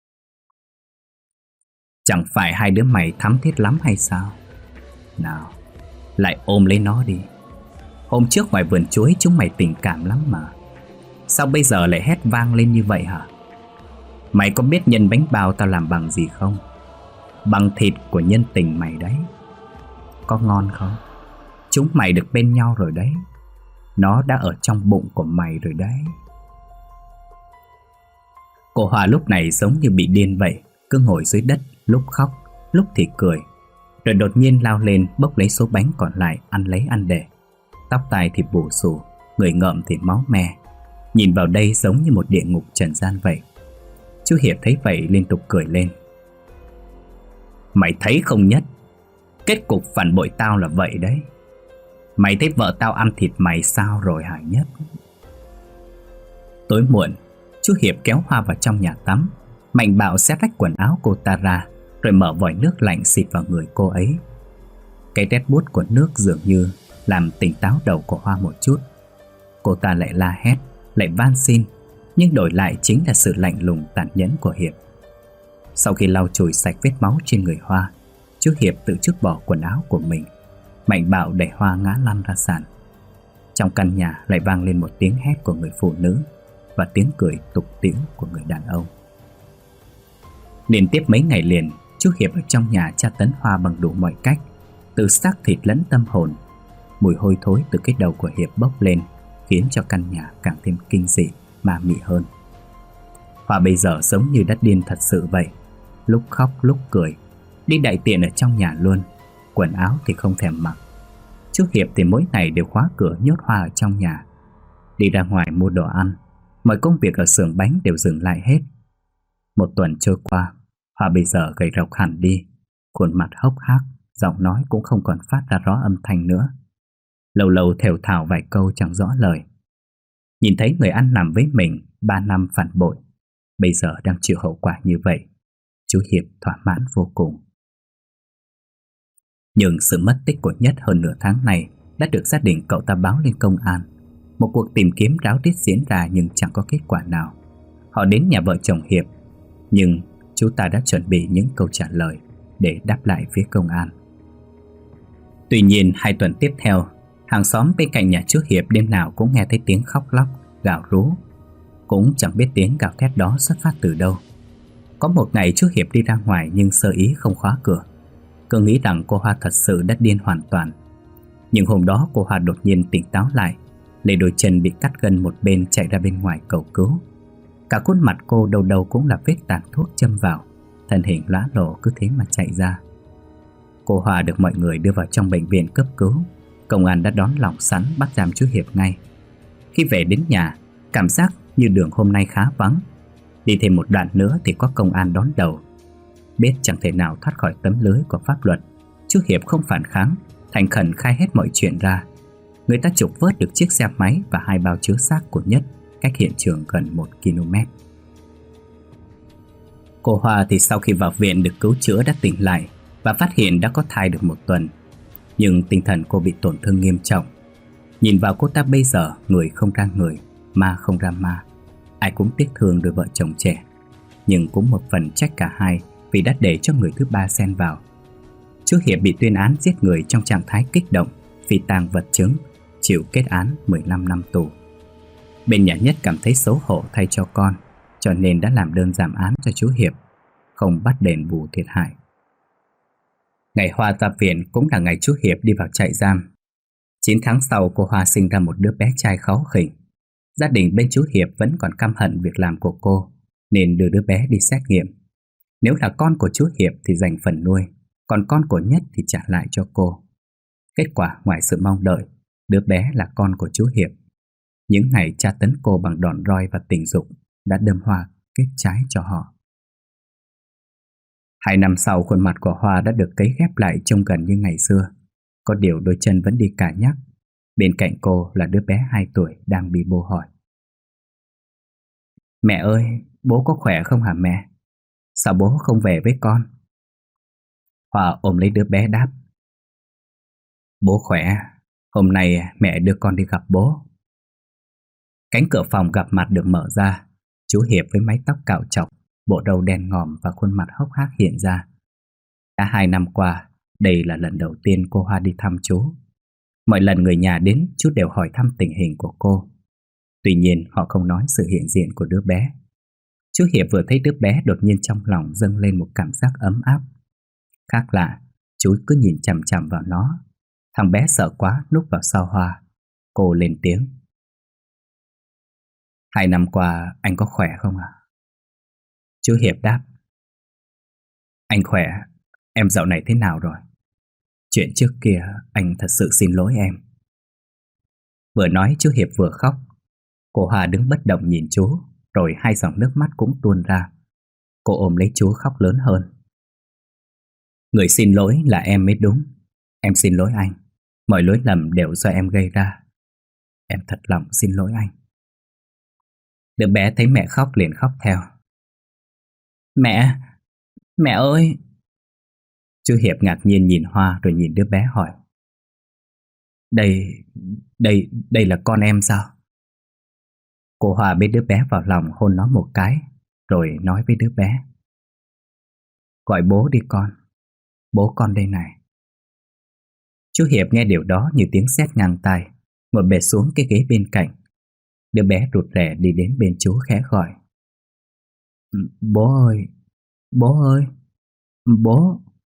Chẳng phải hai đứa mày thắm thiết lắm hay sao? Nào, lại ôm lấy nó đi. Hôm trước ngoài vườn chuối chúng mày tình cảm lắm mà. Sao bây giờ lại hét vang lên như vậy hả? Mày có biết nhân bánh bao tao làm bằng gì không? Bằng thịt của nhân tình mày đấy. Có ngon không? Chúng mày được bên nhau rồi đấy. Nó đã ở trong bụng của mày rồi đấy. Cô Hoa lúc này giống như bị điên vậy, cứ ngồi dưới đất, lúc khóc, lúc thì cười. Rồi đột nhiên lao lên bốc lấy số bánh còn lại ăn lấy ăn để. Tóc tai thì bù xù, người ngợm thì máu me. Nhìn vào đây giống như một địa ngục trần gian vậy. Chú Hiệp thấy vậy liên tục cười lên: Mày thấy không Nhất, kết cục phản bội tao là vậy đấy. Mày thấy vợ tao ăn thịt mày sao rồi hả Nhất? Tối muộn, chú Hiệp kéo Hoa vào trong nhà tắm, mạnh bạo xé rách quần áo cô ta ra, rồi mở vòi nước lạnh xịt vào người cô ấy. Cái rét buốt của nước dường như làm tỉnh táo đầu của Hoa một chút. Cô ta lại la hét, lại van xin, nhưng đổi lại chính là sự lạnh lùng tàn nhẫn của Hiệp. Sau khi lau chùi sạch vết máu trên người Hoa, chú Hiệp tự trút bỏ quần áo của mình, mạnh bạo đẩy Hoa ngã lăn ra sàn. Trong căn nhà lại vang lên một tiếng hét của người phụ nữ và tiếng cười tục tĩu của người đàn ông. Liên tiếp mấy ngày liền, chú Hiệp ở trong nhà tra tấn Hoa bằng đủ mọi cách, từ xác thịt lẫn tâm hồn. Mùi hôi thối từ cái đầu của Hiệp bốc lên, khiến cho căn nhà càng thêm kinh dị, ma mị hơn. Hoa bây giờ giống như đã điên thật sự vậy, lúc khóc lúc cười, đi đại tiện ở trong nhà luôn, quần áo thì không thèm mặc. Chú Hiệp thì mỗi ngày đều khóa cửa nhốt Hoa ở trong nhà. Đi ra ngoài mua đồ ăn, mọi công việc ở xưởng bánh đều dừng lại hết. Một tuần trôi qua, Hoa bây giờ gầy rộc hẳn đi, khuôn mặt hốc hác, giọng nói cũng không còn phát ra rõ âm thanh nữa. Lâu lâu thều thào vài câu chẳng rõ lời. Nhìn thấy người ăn nằm với mình ba năm phản bội, bây giờ đang chịu hậu quả như vậy, chú Hiệp thỏa mãn vô cùng. Nhưng sự mất tích của Nhất hơn nửa tháng này đã được gia đình cậu ta báo lên công an. Một cuộc tìm kiếm ráo riết diễn ra nhưng chẳng có kết quả nào. Họ đến nhà vợ chồng Hiệp, nhưng chú ta đã chuẩn bị những câu trả lời để đáp lại phía công an. Tuy nhiên hai tuần tiếp theo, hàng xóm bên cạnh nhà chú Hiệp đêm nào cũng nghe thấy tiếng khóc lóc, gào rú. Cũng chẳng biết tiếng gào thét đó xuất phát từ đâu. Có một ngày chú Hiệp đi ra ngoài nhưng sơ ý không khóa cửa. Cứ nghĩ rằng cô Hoa thật sự đã điên hoàn toàn. Nhưng hôm đó cô Hoa đột nhiên tỉnh táo lại. Lê đôi chân bị cắt gân một bên chạy ra bên ngoài cầu cứu. Cả khuôn mặt cô đâu đâu cũng là vết tàn thuốc châm vào, thân hình lóa lổ cứ thế mà chạy ra. Cô Hoa được mọi người đưa vào trong bệnh viện cấp cứu. Công an đã đón lòng sẵn bắt giam chú Hiệp ngay. Khi về đến nhà, cảm giác như đường hôm nay khá vắng. Đi thêm một đoạn nữa thì có công an đón đầu. Biết chẳng thể nào thoát khỏi tấm lưới của pháp luật, chú Hiệp không phản kháng, thành khẩn khai hết mọi chuyện ra. Người ta trục vớt được chiếc xe máy và hai bao chứa xác của Nhất cách hiện trường gần một ki lô mét. Cô Hoa thì sau khi vào viện được cứu chữa đã tỉnh lại và phát hiện đã có thai được một tuần. Nhưng tinh thần cô bị tổn thương nghiêm trọng. Nhìn vào cô ta bây giờ, người không ra người, ma không ra ma. Ai cũng tiếc thương đôi vợ chồng trẻ, nhưng cũng một phần trách cả hai vì đã để cho người thứ ba xen vào. Chú Hiệp bị tuyên án giết người trong trạng thái kích động, phi tang vật chứng, chịu kết án mười lăm năm tù. Bên nhà Nhất cảm thấy xấu hổ thay cho con, cho nên đã làm đơn giảm án cho chú Hiệp, không bắt đền bù thiệt hại. Ngày Hoa ra viện cũng là ngày chú Hiệp đi vào trại giam. Chín tháng sau, cô Hoa sinh ra một đứa bé trai kháu khỉnh. Gia đình bên chú Hiệp vẫn còn căm hận việc làm của cô, nên đưa đứa bé đi xét nghiệm. Nếu là con của chú Hiệp thì dành phần nuôi, còn con của Nhất thì trả lại cho cô. Kết quả ngoài sự mong đợi, đứa bé là con của chú Hiệp. Những ngày tra tấn cô bằng đòn roi và tình dục đã đâm Hoa kết trái cho họ. Hai năm sau, khuôn mặt của Hoa đã được cấy ghép lại trông gần như ngày xưa. Có điều đôi chân vẫn đi cà nhắc. Bên cạnh cô là đứa bé hai tuổi đang bị bố hỏi: "Mẹ ơi, bố có khỏe không hả mẹ? Sao bố không về với con?" Hoa ôm lấy đứa bé đáp: "Bố khỏe, hôm nay mẹ đưa con đi gặp bố." Cánh cửa phòng gặp mặt được mở ra. Chú Hiệp với mái tóc cạo chọc, bộ râu đen ngòm và khuôn mặt hốc hác hiện ra. Đã hai năm qua, đây là lần đầu tiên cô Hoa đi thăm chú. Mọi lần người nhà đến, chú đều hỏi thăm tình hình của cô. Tuy nhiên họ không nói sự hiện diện của đứa bé. Chú Hiệp vừa thấy đứa bé, đột nhiên trong lòng dâng lên một cảm giác ấm áp. Khác lạ, chú cứ nhìn chằm chằm vào nó. Thằng bé sợ quá núp vào sau Hoa. Cô lên tiếng: "Hai năm qua anh có khỏe không ạ?" Chú Hiệp đáp: "Anh khỏe. Em dạo này thế nào rồi? Chuyện trước kia anh thật sự xin lỗi em." Vừa nói chú Hiệp vừa khóc. Cô Hoa đứng bất động nhìn chú, rồi hai dòng nước mắt cũng tuôn ra. Cô ôm lấy chú khóc lớn hơn: "Người xin lỗi là em mới đúng. Em xin lỗi anh. Mọi lỗi lầm đều do em gây ra. Em thật lòng xin lỗi anh." Đứa bé thấy mẹ khóc liền khóc theo: "Mẹ, mẹ ơi!" Chú Hiệp ngạc nhiên nhìn Hoa rồi nhìn đứa bé hỏi: Đây, đây, đây là con em sao?" Cô Hoa bế đứa bé vào lòng hôn nó một cái, rồi nói với đứa bé: "Gọi bố đi con. Bố con đây này." Chú Hiệp nghe điều đó như tiếng sét ngang tai, ngồi bệt xuống cái ghế bên cạnh. Đứa bé rụt rè đi đến bên chú khẽ gọi: "Bố ơi, bố ơi, bố."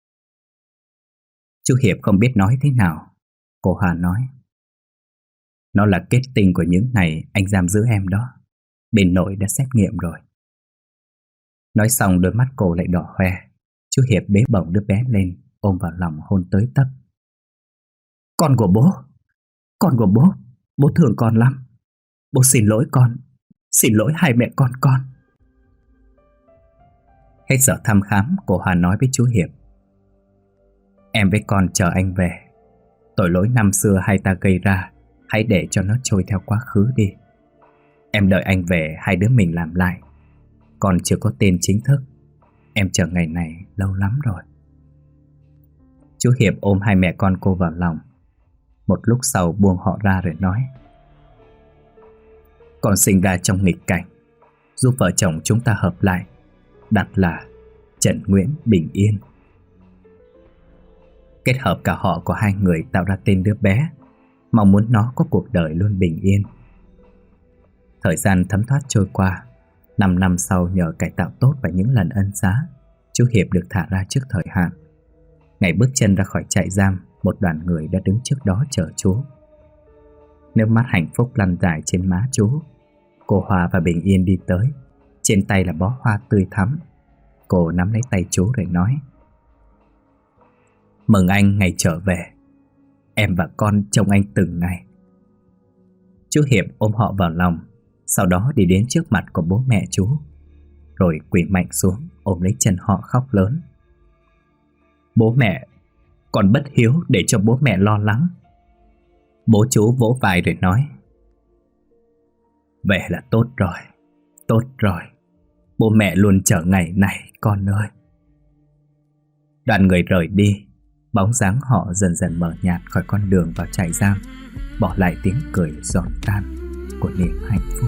Chú Hiệp không biết nói thế nào. Cô Hoa nói: "Nó là kết tinh của những ngày anh giam giữ em đó. Bên nội đã xét nghiệm rồi." Nói xong đôi mắt cô lại đỏ hoe. Chú Hiệp bế bổng đứa bé lên, ôm vào lòng hôn tới tấp: "Con của bố, con của bố, bố thương con lắm. Bố xin lỗi con, xin lỗi hai mẹ con con." Hết giờ thăm khám, cô Hoa nói với chú Hiệp: "Em với con chờ anh về. Tội lỗi năm xưa hai ta gây ra, hãy để cho nó trôi theo quá khứ đi. Em đợi anh về, hai đứa mình làm lại. Con chưa có tên chính thức. Em chờ ngày này lâu lắm rồi." Chú Hiệp ôm hai mẹ con cô vào lòng. Một lúc sau buông họ ra rồi nói: "Con sinh ra trong nghịch cảnh, giúp vợ chồng chúng ta hợp lại, đặt là Trần Nguyễn Bình Yên." Kết hợp cả họ của hai người tạo ra tên đứa bé, mong muốn nó có cuộc đời luôn bình yên. Thời gian thấm thoát trôi qua. Năm năm sau, nhờ cải tạo tốt và những lần ân xá, chú Hiệp được thả ra trước thời hạn. Ngày bước chân ra khỏi trại giam, một đoàn người đã đứng trước đó chờ chú. Nước mắt hạnh phúc lăn dài trên má chú. Cô hòa và bình yên đi tới. Trên tay là bó hoa tươi thắm. Cô nắm lấy tay chú rồi nói: "Mừng anh ngày trở về. Em và con trông anh từng ngày." Chú Hiệp ôm họ vào lòng, sau đó đi đến trước mặt của bố mẹ chú, rồi quỳ mạnh xuống ôm lấy chân họ khóc lớn: "Bố mẹ, con bất hiếu để cho bố mẹ lo lắng." Bố chú vỗ vai rồi nói: "Về là tốt rồi, tốt rồi. Bố mẹ luôn chờ ngày này con ơi." Đoàn người rời đi. Bóng dáng họ dần dần mờ nhạt khỏi con đường vào trại giam, bỏ lại tiếng cười giòn tan của niềm hạnh phúc.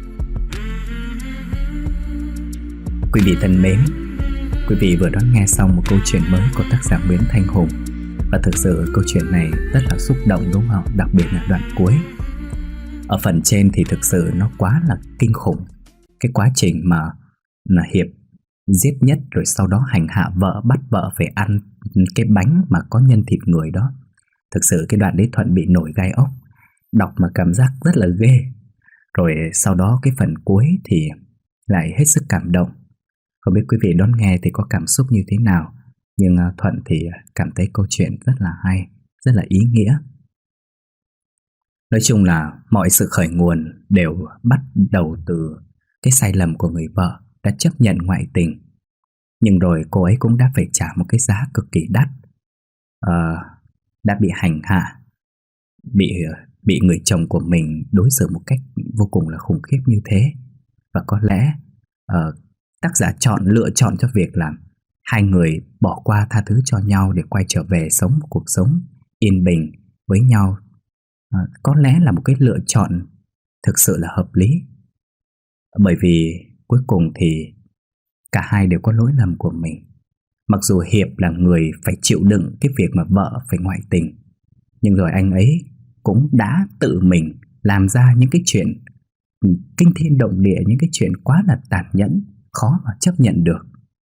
Quý vị thân mến, quý vị vừa đón nghe xong một câu chuyện mới của tác giả Nguyễn Thanh Hùng. Và thực sự câu chuyện này rất là xúc động đúng không? Đặc biệt là đoạn cuối. Ở phần trên thì thực sự nó quá là kinh khủng. Cái quá trình mà là Hiệp giết Nhất rồi sau đó hành hạ vợ, bắt vợ phải ăn cái bánh mà có nhân thịt người đó. Thực sự cái đoạn đấy Thuận bị nổi gai ốc, đọc mà cảm giác rất là ghê. Rồi sau đó cái phần cuối thì lại hết sức cảm động. Không biết quý vị đón nghe thì có cảm xúc như thế nào, nhưng Thuận thì cảm thấy câu chuyện rất là hay, rất là ý nghĩa. Nói chung là mọi sự khởi nguồn đều bắt đầu từ cái sai lầm của người vợ đã chấp nhận ngoại tình. Nhưng rồi cô ấy cũng đã phải trả một cái giá cực kỳ đắt. à, Đã bị hành hạ, Bị bị người chồng của mình đối xử một cách vô cùng là khủng khiếp như thế. Và có lẽ uh, tác giả chọn lựa chọn cho việc là hai người bỏ qua tha thứ cho nhau để quay trở về sống một cuộc sống yên bình với nhau. à, Có lẽ là một cái lựa chọn thực sự là hợp lý. Bởi vì cuối cùng thì cả hai đều có lỗi lầm của mình. Mặc dù Hiệp là người phải chịu đựng cái việc mà vợ phải ngoại tình, nhưng rồi anh ấy cũng đã tự mình làm ra những cái chuyện kinh thiên động địa, những cái chuyện quá là tàn nhẫn, khó mà chấp nhận được.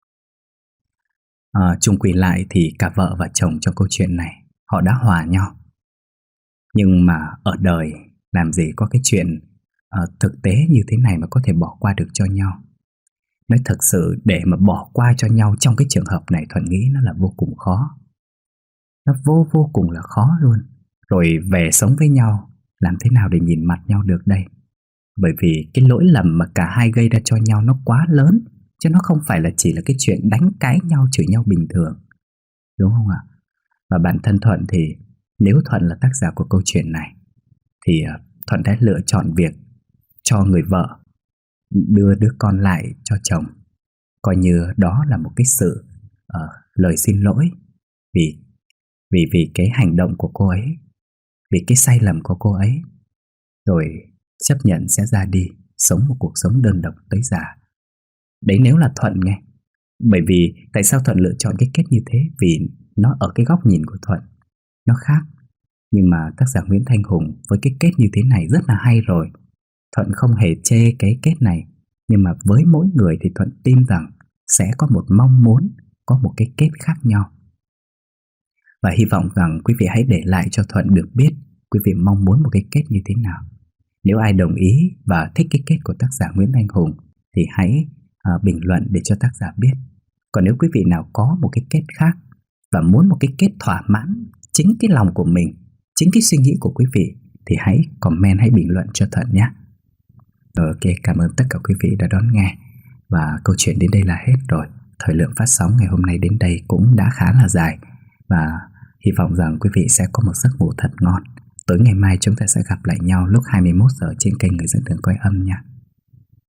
à, Chung quy lại thì cả vợ và chồng trong câu chuyện này họ đã hòa nhau. Nhưng mà ở đời làm gì có cái chuyện uh, thực tế như thế này mà có thể bỏ qua được cho nhau. Nói thật sự để mà bỏ qua cho nhau trong cái trường hợp này Thuận nghĩ nó là vô cùng khó. Nó vô vô cùng là khó luôn. Rồi về sống với nhau làm thế nào để nhìn mặt nhau được đây? Bởi vì cái lỗi lầm mà cả hai gây ra cho nhau nó quá lớn, chứ nó không phải là chỉ là cái chuyện đánh cãi nhau, chửi nhau bình thường. Đúng không ạ? Và bản thân Thuận thì nếu Thuận là tác giả của câu chuyện này thì Thuận đã lựa chọn việc cho người vợ đưa đứa con lại cho chồng, coi như đó là một cái sự uh, lời xin lỗi vì, vì vì cái hành động của cô ấy, vì cái sai lầm của cô ấy. Rồi chấp nhận sẽ ra đi, sống một cuộc sống đơn độc tới già. Đấy nếu là Thuận nghe. Bởi vì tại sao Thuận lựa chọn cái kết như thế? Vì nó ở cái góc nhìn của Thuận nó khác. Nhưng mà tác giả Nguyễn Thanh Hùng với cái kết như thế này rất là hay rồi. Thuận không hề chê cái kết này, nhưng mà với mỗi người thì Thuận tin rằng sẽ có một mong muốn, có một cái kết khác nhau. Và hy vọng rằng quý vị hãy để lại cho Thuận được biết quý vị mong muốn một cái kết như thế nào. Nếu ai đồng ý và thích cái kết của tác giả Nguyễn Thanh Hùng thì hãy uh, bình luận để cho tác giả biết. Còn nếu quý vị nào có một cái kết khác và muốn một cái kết thỏa mãn chính cái lòng của mình, chính cái suy nghĩ của quý vị, thì hãy comment, hãy bình luận cho Thuận nhé. Rồi, ok, cảm ơn tất cả quý vị đã đón nghe. Và câu chuyện đến đây là hết rồi. Thời lượng phát sóng ngày hôm nay đến đây cũng đã khá là dài. Và hy vọng rằng quý vị sẽ có một giấc ngủ thật ngon. Tối ngày mai chúng ta sẽ gặp lại nhau lúc hai mươi mốt giờ trên kênh Người Dẫn Đường Quay Âm nha.